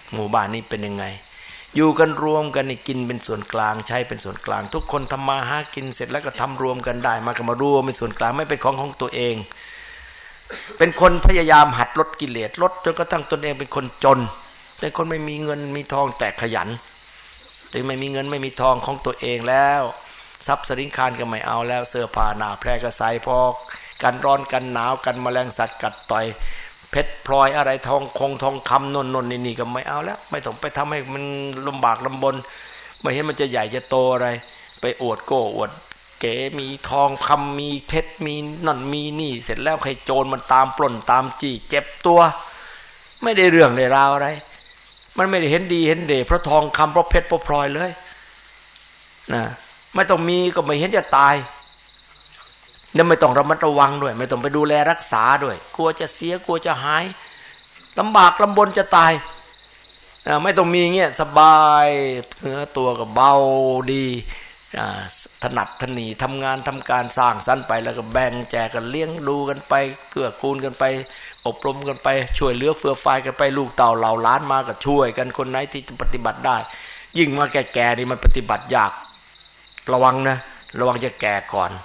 หมู่บ้านนี้เป็นยังไงอยู่กันรวมกันนี่กินเป็นส่วนกลางใช้เป็นส่วนกลางทุกคนทำมาหากินเสร็จแล้วก็ทำรวมกันได้มาก็มารวมเป็นส่วนกลางไม่เป็นของตัวเองเป็นคนพยายามหัดลดกิเลสลดจนกระทั่งตนเองเป็นคนจนเป็นคนไม่มีเงินมีทองแต่ขยันถึงไม่มีเงินไม่มีทองของตัวเองแล้วทรัพย์สินคารก็ไม่เอาแล้วเสื้อผ้าหนาแพร่กระใสพอกันร้อนกันหนาวกันแมลงสัตว์กัดต่อยเพชรพลอยอะไรทองคำนนนี่ก็ไม่เอาแล้วไม่ต้องไปทำให้มันลำบากลำบนไม่เห็นมันจะใหญ่จะโตอะไรไปอวดโก้อวดเก๋มีทองคำมีเพชรมีนั่นมีนี่เสร็จแล้วใครโจรมันตามปล้นตามจี้เจ็บตัวไม่ได้เรื่องได้ราวอะไรมันไม่ได้เห็นดีเห็นเดชเพราะทองคำเพราะเพชรเพราะพลอยเลยนะไม่ต้องมีก็ไม่เห็นจะตายแล้วไม่ต้องระมัดระวังด้วยไม่ต้องไปดูแลรักษาด้วยกลัวจะเสียกลัวจะหายลำบากลำบนจะตายไม่ต้องมีเงี้ยสบายเนื้อตัวก็เบาดีถนัดถนีทำงานทำการสร้างสรรค์ไปแล้วก็แบ่งแจกกันเลี้ยงดูกันไปเกื้อกูลกันไปอบรมกันไปช่วยเหลือเฟื่อฟายกันไปลูกเต่าเหล่าล้านมาก็ช่วยกันคนไหนที่จะปฏิบัติได้ยิ่งมาแก่ๆนี่มันปฏิบัติยากระวังนะระวังจะแก่ก่อน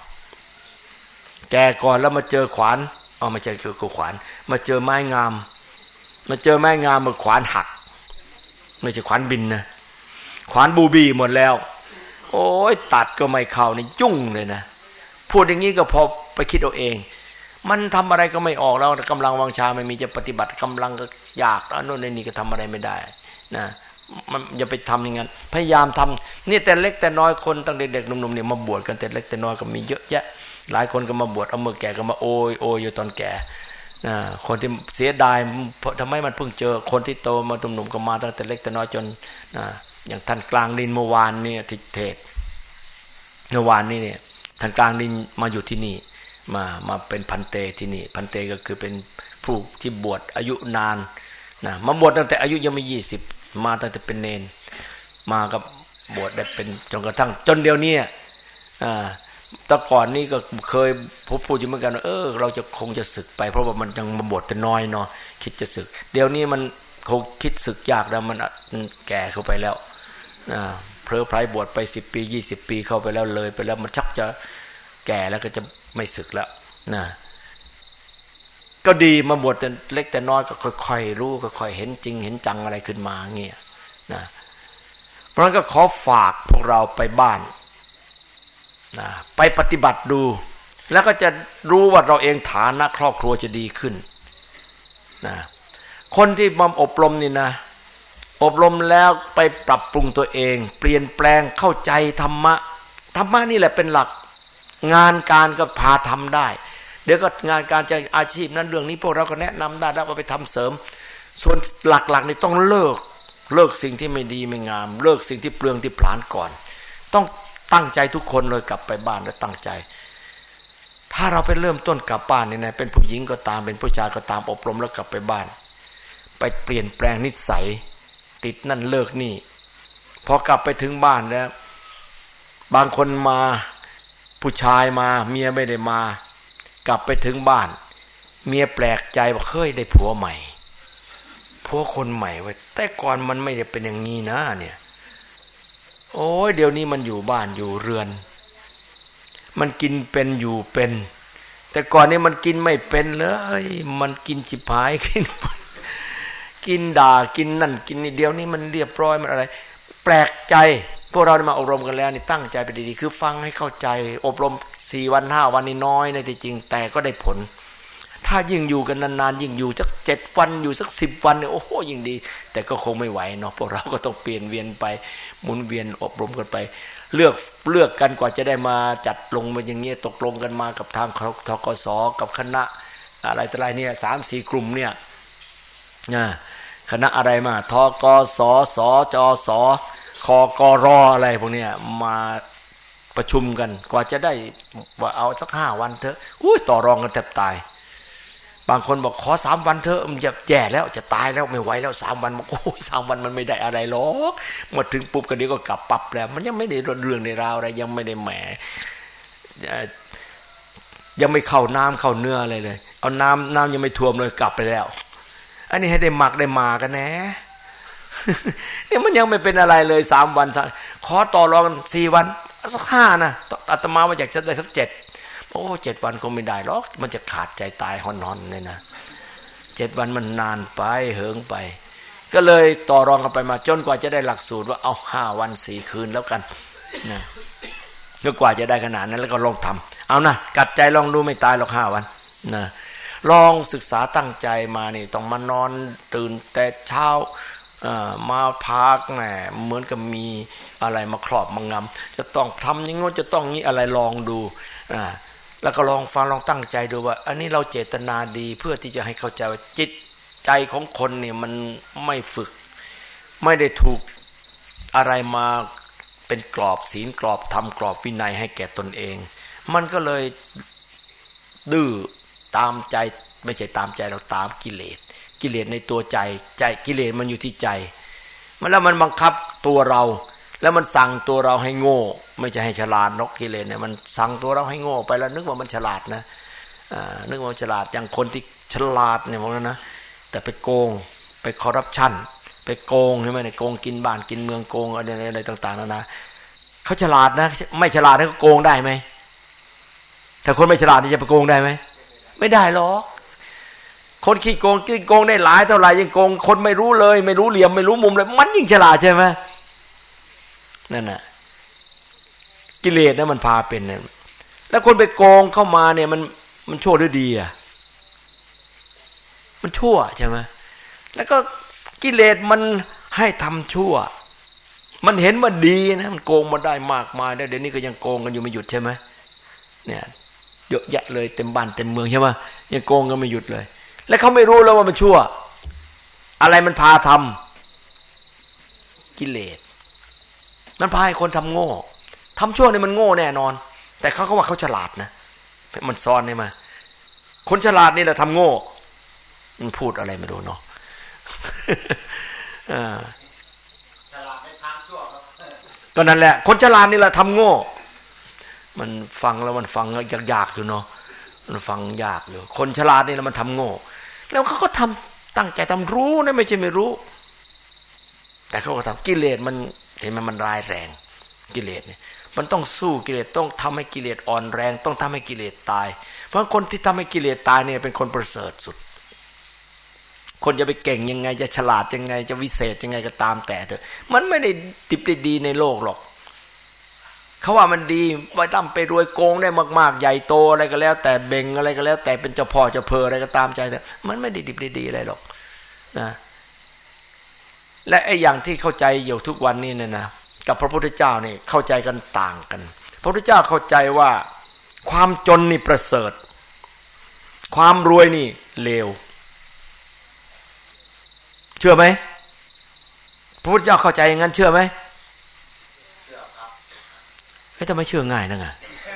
แล้วมาเจอขวานไม่ใช่คือขวานมาเจอไม้งามมาขวานหักไม่ใช่ขวานบินนะขวานบูบี้หมดแล้วโอ้ยตัดก็ไม่เข้านี่ยุ่งเลยนะพูดอย่างนี้ก็พอไปคิดเอาเองมันทำอะไรก็ไม่ออกแล้วกำลังวังชาไม่มีจะปฏิบัติกำลังก็ยากแล้วโน่นนี่ก็ทำอะไรไม่ได้นะมันอย่าไปทำอย่างนั้นพยายามทำนี่แต่เล็กแต่น้อยคนตั้งเด็กๆหนุ่มๆเนี่ยมาบวชกันแต่เล็กแต่น้อยก็มีเยอะแยะหลายคนก็มาบวชเอาเมื่อแก่ก็มาโอยอยู่ตอนแก่คนที่เสียดายทำไมมันเพิ่งเจอคนที่โตมาหนุ่มๆก็มาตั้งแต่เล็กแต่น้อยจนอย่างท่านกลางดินเมื่อวานเนี่ยที่เทศเมื่อวานนี้เนี่ยท่านกลางดินมาอยู่ที่นี่มาเป็นพันเตที่นี่พันเตก็คือเป็นผู้ที่บวชอายุนานมาบวชตั้งแต่อายุยังไม่20มาตั้งแต่เป็นเนนมากับบวชได้เป็นจนกระทั่งจนเดียวนี้แต่ก่อนนี้ก็เคยพูดอยู่เหมือนกันว่าเราจะคงจะศึกไปเพราะว่ามันยังมาบวชแต่น้อยเนาะคิดจะศึกเดี๋ยวนี้มันคงคิดศึกยากแล้วมันแก่เข้าไปแล้วเพลอไพรบวชไป10 ปี20 ปีเข้าไปแล้วเลยไปแล้วมันชักจะแก่แล้วก็จะไม่ศึกแล้วนะก็ดีมาบวชแต่เล็กแต่น้อยก็ค่อยๆรู้ค่อยๆเห็นจริงเห็นจังอะไรขึ้นมาเงี้ยนะเพราะฉะนั้นก็ขอฝากพวกเราไปบ้านนะไปปฏิบัติดูแล้วก็จะรู้ว่าเราเองฐานะครอบครัวจะดีขึ้นนะคนที่มาอบรมนี่นะอบรมแล้วไปปรับปรุงตัวเองเปลี่ยนแปลงเข้าใจธรรมะนี่แหละเป็นหลักงานการก็พาทำได้เดี๋ยวก็งานการจะอาชีพนั้นเรื่องนี้พวกเราก็แนะนำได้แล้วเอาไปทำเสริมส่วนหลักๆนี่ต้องเลิกสิ่งที่ไม่ดีไม่งามเลิกสิ่งที่เปลืองที่ผลาญก่อนต้องตั้งใจทุกคนเลยกลับไปบ้านแล้วตั้งใจถ้าเราไปเริ่มต้นกลับบ้านนี่นะเป็นผู้หญิงก็ตามเป็นผู้ชายก็ตามอบรมแล้วกลับไปบ้านไปเปลี่ยนแปลงนิสัยติดนั่นเลิกนี่พอกลับไปถึงบ้านแล้วบางคนมาผู้ชายมาเมียไม่ได้มากลับไปถึงบ้านเมียแปลกใจว่าเฮ้ยได้ผัวใหม่ผัวคนใหม่ไว้แต่ก่อนมันไม่ได้เป็นอย่างนี้นะเนี่ยโอ้ยเดี๋ยวนี้มันอยู่บ้านอยู่เรือนมันกินเป็นอยู่เป็นแต่ก่อนนี้มันกินไม่เป็นเลยมันกินจิบหายกินด่ากินนั่นกินนี่เดี๋ยวนี้มันเรียบร้อยมันอะไรแปลกใจพวกเราได้มาอบรมกันแล้วนี่ตั้งใจไปดีๆคือฟังให้เข้าใจอบรม4 วัน5 วันนี่น้อยนะที่จริงแต่ก็ได้ผลถ้ายิ่งอยู่กันนานๆยิ่งอยู่สัก7 วันอยู่สัก10 วันเนี่ยโอ้โหยิ่งดีแต่ก็คงไม่ไหวเนาะพวกเราก็ต้องเปลี่ยนเวียนไปหมุนเวียนอบรมกันไปเลือกกันกว่าจะได้มาจัดลงมาอย่างเงี้ยตกลงกันมากับทางธกสกับคณะอะไรต่ออะไรเนี่ย3-4 กลุ่มเนี่ยคณะอะไรมาธกสสจสคกรอะไรพวกเนี้ยมาประชุมกันกว่าจะได้ว่าเอาสัก5 วันเถอะอุ้ยต่อรองกันแทบตายบางคนบอกขอ3 วันเถอะมันจะแย่แล้วจะตายแล้วไม่ไหวแล้ว3 วันบอกโอ้ย3 วันมันไม่ได้อะไรหรอกมาถึงปุ๊บกันเดี๋ยวก็กลับปรับแล้วมันยังไม่ได้เรื่องในราวอะไรยังไม่ได้แหมยังไม่เข้าน้ำเข้าเนื้ออะไรเลยเอาน้ำยังไม่ท่วมเลยกลับไปแล้วอันนี้ให้ได้หมักได้มากันแน่เนี่ยมันยังไม่เป็นอะไรเลย3 วันขอต่อรองกัน4 วันสัก5นะอาตมาว่าอยากจะได้สัก7โอ้7 วันคงไม่ได้หรอกมันจะขาดใจตายหอนๆเลยนะ7 วันมันนานไปเหิงไปก็เลยต่อรองกันไปมาจนกว่าจะได้หลักสูตรว่าเอา5 วัน 4 คืนแล้วกันนะจนกว่าจะได้ขนาดนั้นแล้วก็ลองทำเอานะกัดใจลองดูไม่ตายหรอก5 วันนะลองศึกษาตั้งใจมานี่ต้องมานอนตื่นแต่เช้ามาพักแหมเหมือนกับมีอะไรมาครอบมางำจะต้องทำอย่างงี้จะต้องงี้อะไรลองดูแล้วก็ลองฟังลองตั้งใจดูว่าอันนี้เราเจตนาดีเพื่อที่จะให้เข้าใจว่าจิตใจของคนเนี่ยมันไม่ฝึกไม่ได้ถูกอะไรมาเป็นกรอบศีลกรอบธรรมกรอบวินัยให้แก่ตนเองมันก็เลยดื้อตามใจไม่ใช่ตามใจเราตามกิเลสในตัวใจกิเลสมันอยู่ที่ใจมันแล้วมันบังคับตัวเราแล้วมันสั่งตัวเราให้โง่ไม่ใช่ให้ฉลาดนกกิเลสเนี่ยมันสั่งตัวเราให้โง่ไปแล้วนึกว่ามันฉลาดนะนึกว่ามันฉลาดอย่างคนที่ฉลาดเนี่ยพวกนั้นนะแต่ไปโกงไปคอร์รัปชันไปโกงใช่ไหมเนี่ยโกงกินบ้านกินเมืองโกงอะไรต่างๆนะเขาฉลาดนะไม่ฉลาดเขาโกงได้ไหมถ้าคนไม่ฉลาดจะไปโกงได้ไหมไม่ได้หรอกคนขี้โกงได้หลายเท่าไหร่ยังโกงคนไม่รู้เลยไม่รู้เหลี่ยมไม่รู้มุมเลยมันยิ่งฉลาดใช่ไหมนั่นน่ะกิเลสนะมันพาเป็นเนี่ยแล้วคนไปโกงเข้ามาเนี่ยมันชั่วหรือดีอ่ะมันชั่วใช่ไหมแล้วก็กิเลสมันให้ทำชั่วมันเห็นว่าดีนะมันโกงมาได้มากมายแล้วเดี๋ยวนี้ก็ยังโกงกันอยู่ไม่หยุดใช่ไหมเนี่ยเยอะแยะเลยเต็มบ้านเต็มเมืองใช่ไหมยังโกงกันไม่หยุดเลยแล้วเขาไม่รู้แล้วว่ามันชั่วอะไรมันพาทำกิเลสมันพาให้คนทำโง่ทำชั่วเนี่ยมันโง่แน่นอนแต่เขาก็ว่าเขาฉลาดนะมันซ้อนได้มาคนฉลาดนี่แหละทำโง่มันพูดอะไรไม่รู้เนาะฉลาดในทางชั่วครับก็นั่นแหละคนฉลาดนี่แหละทำโง่มันฟังแล้วมันฟังยากๆอยู่เนาะมันฟังยากอยู่คนฉลาดนี่แหละมันทำโง่แล้วเขาก็ทำตั้งใจทำรู้นะไม่ใช่ไม่รู้แต่เขาก็ทำกิเลสมันเห็นไหมมันร้ายแรงกิเลสเนี่ยมันต้องสู้กิเลสต้องทำให้กิเลสอ่อนแรงต้องทำให้กิเลสตายเพราะคนที่ทำให้กิเลสตายเนี่ยเป็นคนประเสริฐสุดคนจะไปเก่งยังไงจะฉลาดยังไงจะวิเศษยังไงก็ตามแต่เถอะมันไม่ได้ดิบได้ดีในโลกหรอกเขาว่ามันดีไปตั้มไปรวยโกงได้มากๆใหญ่โตอะไรก็แล้วแต่เบ่งอะไรก็แล้วแต่เป็นเจ้าพ่อเจ้าเพออะไรก็ตามใจแต่มันไม่ได้ดิบได้ดีอะไรหรอกนะและไอ้อย่างที่เข้าใจอยู่ทุกวันนี้เนี่ยนะกับพระพุทธเจ้านี่เข้าใจกันต่างกันพระพุทธเจ้าเข้าใจว่าความจนนี่ประเสริฐความรวยนี่เลวเชื่อไหมพระพุทธเจ้าเข้าใจอย่างนั้นเชื่อไหมเชื่อครับเฮ้ยทำไมเชื่อง่ายนักอ่ะ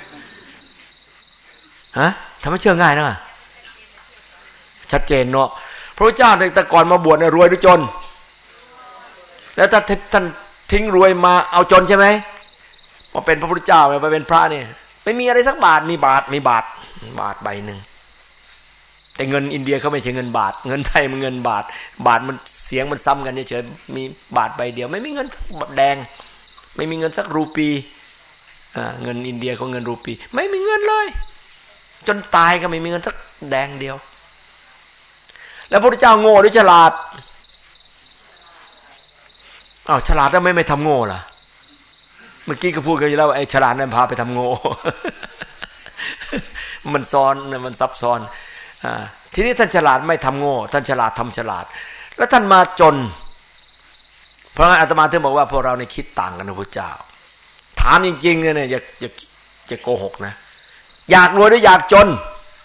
ฮะทำไมเชื่อง่ายนักอ่ะชัดเจนเนาะพระพุทธเจ้าแต่ก่อนมาบวชเนี่ยรวยหรือจนแล้วถ้าท่านทิ้งรวยมาเอาจนใช่ไหมมาเป็นพระพุทธเจ้ามาเป็นพระเนี่ยไม่มีอะไรสักบาทมีบาทใบหนึ่งแต่เงินอินเดียเขาไม่ใช่เงินบาทเงินไทยมันเงินบาทมันเสียงมันซ้ำกันเฉยๆมีบาทใบเดียวไม่มีเงินแดงไม่มีเงินสักรูปีเงินอินเดียเขาเงินรูปีไม่มีเงินเลยจนตายก็ไม่มีเงินสักแดงเดียวแล้วพระพุทธเจ้าโง่หรือฉลาดอ้าวฉลาดแล้วไม่ทำโง่ล่ะเมื่อกี้ก็พูดกันอยู่แล้วไอ้ฉลาดนั่นพาไปทำโง่ มันซ้อนมันซับซ้อนทีนี้ท่านฉลาดไม่ทำโง่ท่านฉลาดทำฉลาดแล้วท่านมาจนเพราะงั้นอาตมาถึงบอกว่าพวกเราในคิดต่างกันนะพระเจ้าถามจริงๆเนี่ยอย่าโกหกนะอยากรวยหรืออยากจน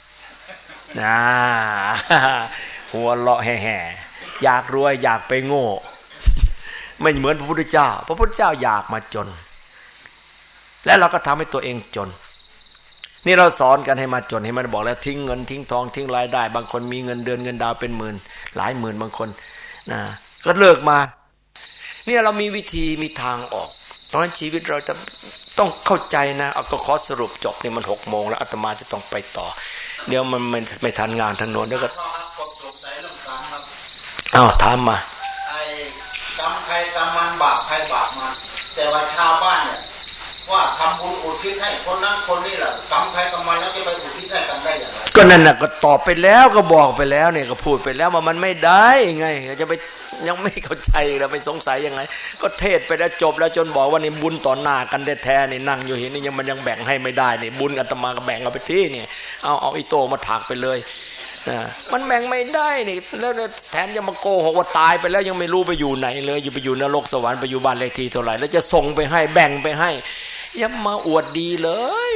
หัวเราะแห่ๆอยากรวยอยากไปโง่ไม่เหมือนพระพุทธเจ้าพระพุทธเจ้าอยากมาจนและเราก็ทำให้ตัวเองจนนี่เราสอนกันให้มาจนให้มันบอกแล้วทิ้งเงินทิ้งทองทิ้งรายได้บางคนมีเงินเดือนเงินดาวเป็นหมื่นหลายหมื่นบางคนนะก็เลิกมาเนี่ยเรามีวิธีมีทางออกเพราะฉะนั้นชีวิตเราจะต้องเข้าใจนะเอาก็ขอสรุปจบนี่มัน6 โมงแล้วอาตมาจะต้องไปต่อเดี๋ยวมันไม่ทันงานทันโน้นแล้วก็อ้าวถามมากรรมใครกรรมมันบาปใครบาปมันแต่ว่าชาวบ้านเนี่ยว่าทำบุญอุทิศให้คนนั้นคนนี้แหละกรรมใครกรรมมันแล้วจะไปอุทิศให้กันได้อย่างไรก็นั่นน่ะก็ตอบไปแล้วก็บอกไปแล้วเนี่ยก็พูดไปแล้วว่ามันไม่ได้ไงจะไปยังไม่เข้าใจแล้วไปสงสัยยังไงก็เทศไปแล้วจบแล้วจนบอกว่านี่บุญต่อหน้ากันแท้ๆนี่นั่งอยู่เห็นนี่ยังมันยังแบ่งให้ไม่ได้นี่บุญอาตมาก็แบ่งเอาไปที่นี่เอาอีโต้มาถากไปเลยมันแบ่งไม่ได้นี่แล้วแทนจะมาโกหกว่าตายไปแล้วยังไม่รู้ไปอยู่ไหนเลยอยู่ไปอยู่นรกสวรรค์ไปอยู่บ้านเลขที่เท่าไหร่แล้วจะส่งไปให้แบ่งไปให้อย่ามาอวดดีเลย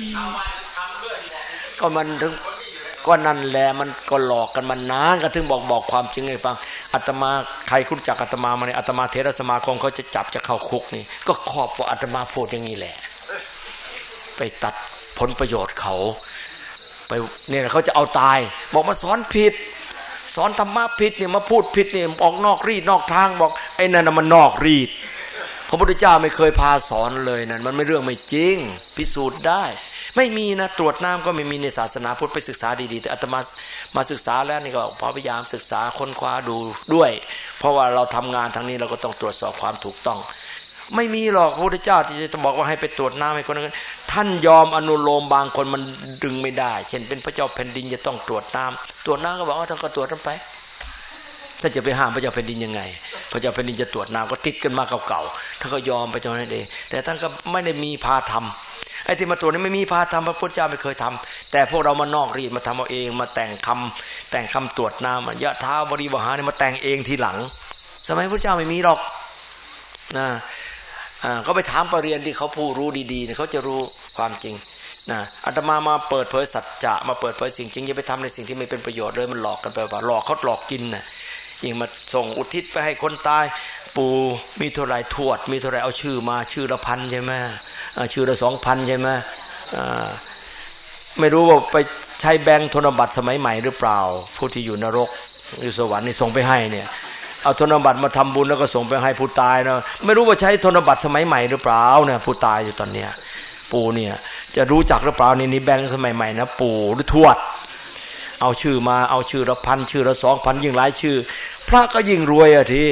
ก็มันถึงก็นั่นแหละมันก็หลอกกันมานานก็ถึงบอกความจริงให้ฟังอาตมาใครรู้จักอาตมามาเนี่ยอาตมาเทรสมาคมเขาจะจับจะเข้าคุกนี่ก็ขอบว่าอาตมาพูดอย่างนี้แหละไปตัดผลประโยชน์เขาไปเนี่ยเขาจะเอาตายบอกมาสอนผิดสอนธรรมะผิดเนี่ยมาพูดผิดเนี่ยออกนอกรีดนอกทางบอกไอ้นั่นมันนอกรีดพระพุทธเจ้าไม่เคยพาสอนเลยนั่นมันไม่เรื่องไม่จริงพิสูจน์ได้ไม่มีนะตรวจน้ำก็ไม่มีในศาสนาพุทธไปศึกษาดีๆแต่อาตมาศึกษาแล้วนี่ก็พยายามศึกษาค้นคว้าดูด้วยเพราะว่าเราทำงานทางนี้เราก็ต้องตรวจสอบความถูกต้องไม่มีหรอกพระพุทธเจ้าที่จะบอกว่าให้ไปตรวจน้ำให้คนนั้นท่านยอมอนุโลมบางคนมันดึงไม่ได้เช่นเป็นพระเจ้าแผ่นดินจะต้องตรวจน้ำก็บอกว่าท่านก็ตรวจท่านไปท่านจะไปห้ามพระเจ้าแผ่นดินยังไงพระเจ้าแผ่นดินจะตรวจน้ำก็ติดกันมาเก่าๆท่านก็ยอมไปเท่านั้นเองแต่ท่านก็ไม่ได้มีพาทำไอ้ที่มาตรวจนี่ไม่มีพาทำพระพุทธเจ้าไม่เคยทำแต่พวกเรามานอกรีดมาทำเอาเองมาแต่งคำตรวจน้ำยะท้าบริวหารนี่มาแต่งเองทีหลังสมัยพระเจ้าไม่มีหรอกนะก็ไปถามปรริญญาที่เขาผู้รู้ดีๆเนี่ยเขาจะรู้ความจริงนะอาตมาเปิดเผยสัจจะมาเปิดเผยสิ่งจริงอย่าไปทำในสิ่งที่ไม่เป็นประโยชน์เลยมันหลอกกันไปว่าหลอกเขาหลอกกินน่ะยิ่งมาส่งอุทิศไปให้คนตายปู่มีเท่าไรทวดมีเท่าไรเอาชื่อมาชื่อละพันใช่ไหมชื่อละ2,000ใช่ไหมไม่รู้ว่าไปใช้แบงค์ธนบัตรสมัยใหม่หรือเปล่าผู้ที่อยู่นรกอยู่สวรรค์นี่ส่งไปให้เนี่ยเอาธนบัตรมาทำบุญแล้วก็ส่งไปให้ผู้ตายนะไม่รู้ว่าใช้ธนบัตรสมัยใหม่หรือเปล่าเนี่ยผู้ตายอยู่ตอนเนี้ยปู่เนี่ยจะรู้จักหรือเปล่านี่แบงค์สมัยใหม่นะปู่หรือทวดเอาชื่อมาเอาชื่อละพันชื่อละ2,000ยิ่งหลายชื่อพระก็ยิ่งรวยอ่ะที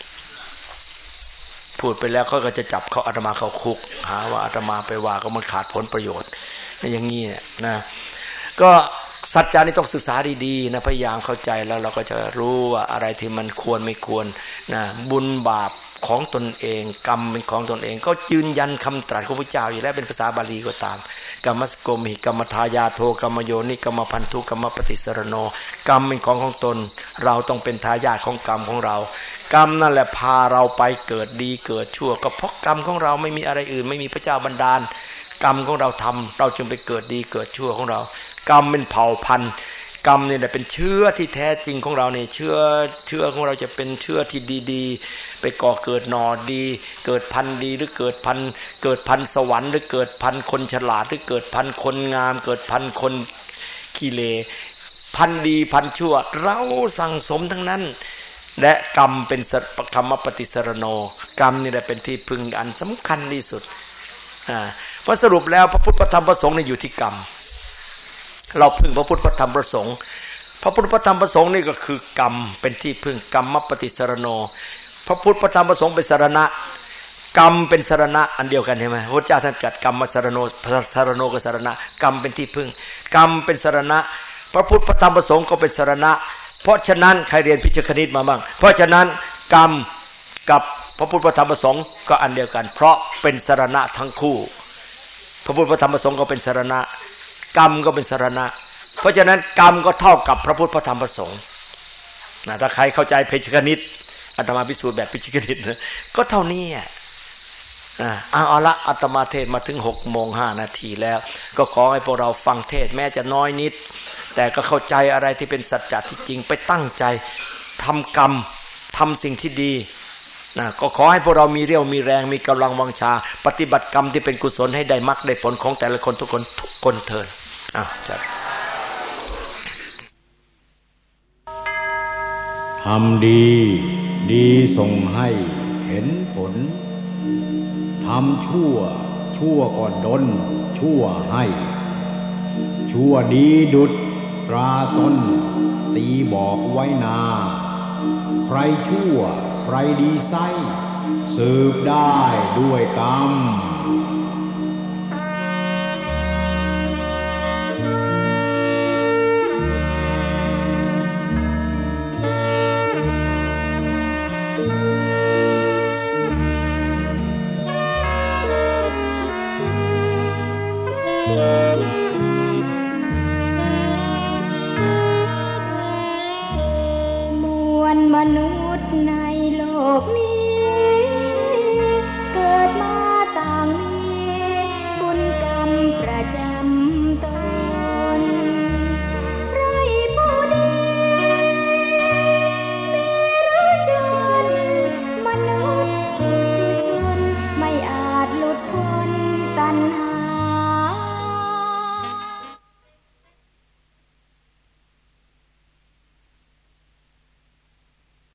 พูดไปแล้วเขาก็จะจับเขาอาตมาเข้าคุกหาว่าอาตมาไปว่าก็มันขาดผลประโยชน์อย่างนี้นะก็สัจจานี่ต้องศึกษาดีๆนะพยายามเข้าใจแล้วเราก็จะรู้ว่าอะไรที่มันควรไม่ควรนะบุญบาปของตนเองกรรมเป็นของตนเองก็ยืนยันคำตรัสของพระเจ้าอยู่แล้วเป็นภาษาบาลีก็ตามกรรมสโกมิกรรมทายาโทกรรมโยนิกรรมพันธุกรรมปฏิสรโนกรรมเป็นของตนเราต้องเป็นทายาทของกรรมของเรากรรมนั่นแหละพาเราไปเกิดดีเกิดชั่วก็เพราะกรรมของเราไม่มีอะไรอื่นไม่มีพระเจ้าบันดาลกรรมของเราทำเราจึงไปเกิดดีเกิดชั่วของเรากรรมเป็นเผ่าพันธุ์กรรมนี่แหละเป็นเชื้อที่แท้จริงของเราเนี่ยเชื้อของเราจะเป็นเชื้อที่ดีๆไปก่อเกิดหนอดีเกิดพันธุ์ดีหรือเกิดพันธุ์สวรรค์หรือเกิดพันธุ์คนฉลาดหรือเกิดพันธุ์คนงามเกิดพันธุ์คนขี้เลพันธุ์ดีพันธุ์ชั่วเราสั่งสมทั้งนั้นและกรรมเป็นกรรมปฏิสรโนกรรมนี่แหละเป็นที่พึงอันสำคัญที่สุดเพราะสรุปแล้วพระพุทธพระธรรมพระสงฆ์นี่อยู่ที่กรรมเราพึ่งพระพุทธพระธรรมพระสงฆ์พระพุทธพระธรรมพระสงฆ์นี่ก็คือกรรมเป็นที่พึ่งกรรมปฏิสรโนพระพุทธพระธรรมพระสงฆ์เป็นสรณะกรรมเป็นสรณะอันเดียวกันใช่ไหมพระเจ้าท่านตรัสกรรมสรโนสรโนกับสรณะกรรมเป็นที่พึ่งกรรมเป็นสรณะพระพุทธพระธรรมพระสงฆ์ก็เป็นสรณะเพราะฉะนั้นใครเรียนพิจารณาคณิตมาบ้างเพราะฉะนั้นกรรมกับพระพุทธพระธรรมพระสงฆ์ก็อันเดียวกันเพราะเป็นสรณะทั้งคู่พระพุทธพระธรรมพระสงฆ์ก็เป็นสรณะกรรมก็เป็นสรณะเพราะฉะนั้นกรรมก็เท่ากับพระพุทธพระธรรมพระสงฆ์นะถ้าใครเข้าใจพิจารณาคณิตอาตมาพิสูจน์แบบพิจารณาคณิตนะก็เท่านี้เอาละอาตมาเทศมาถึง6:05 นาทีแล้วก็ขอให้พวกเราฟังเทศแม้จะน้อยนิดแต่ก็เข้าใจอะไรที่เป็นสัจจะที่จริงไปตั้งใจทำกรรมทำสิ่งที่ดีนะก็ขอให้พวกเรามีเรี่ยวมีแรงมีกำลังวังชาปฏิบัติกรรมที่เป็นกุศลให้ได้มรรคได้ผลของแต่ละคนทุกคนเถิดจัดทำดีส่งให้เห็นผลทำชั่วก็ดลชั่วให้ชั่วดีดุจตราตนตีบอกไว้นาใครชั่วใครดีไซสืบได้ด้วยกรรมมนุษ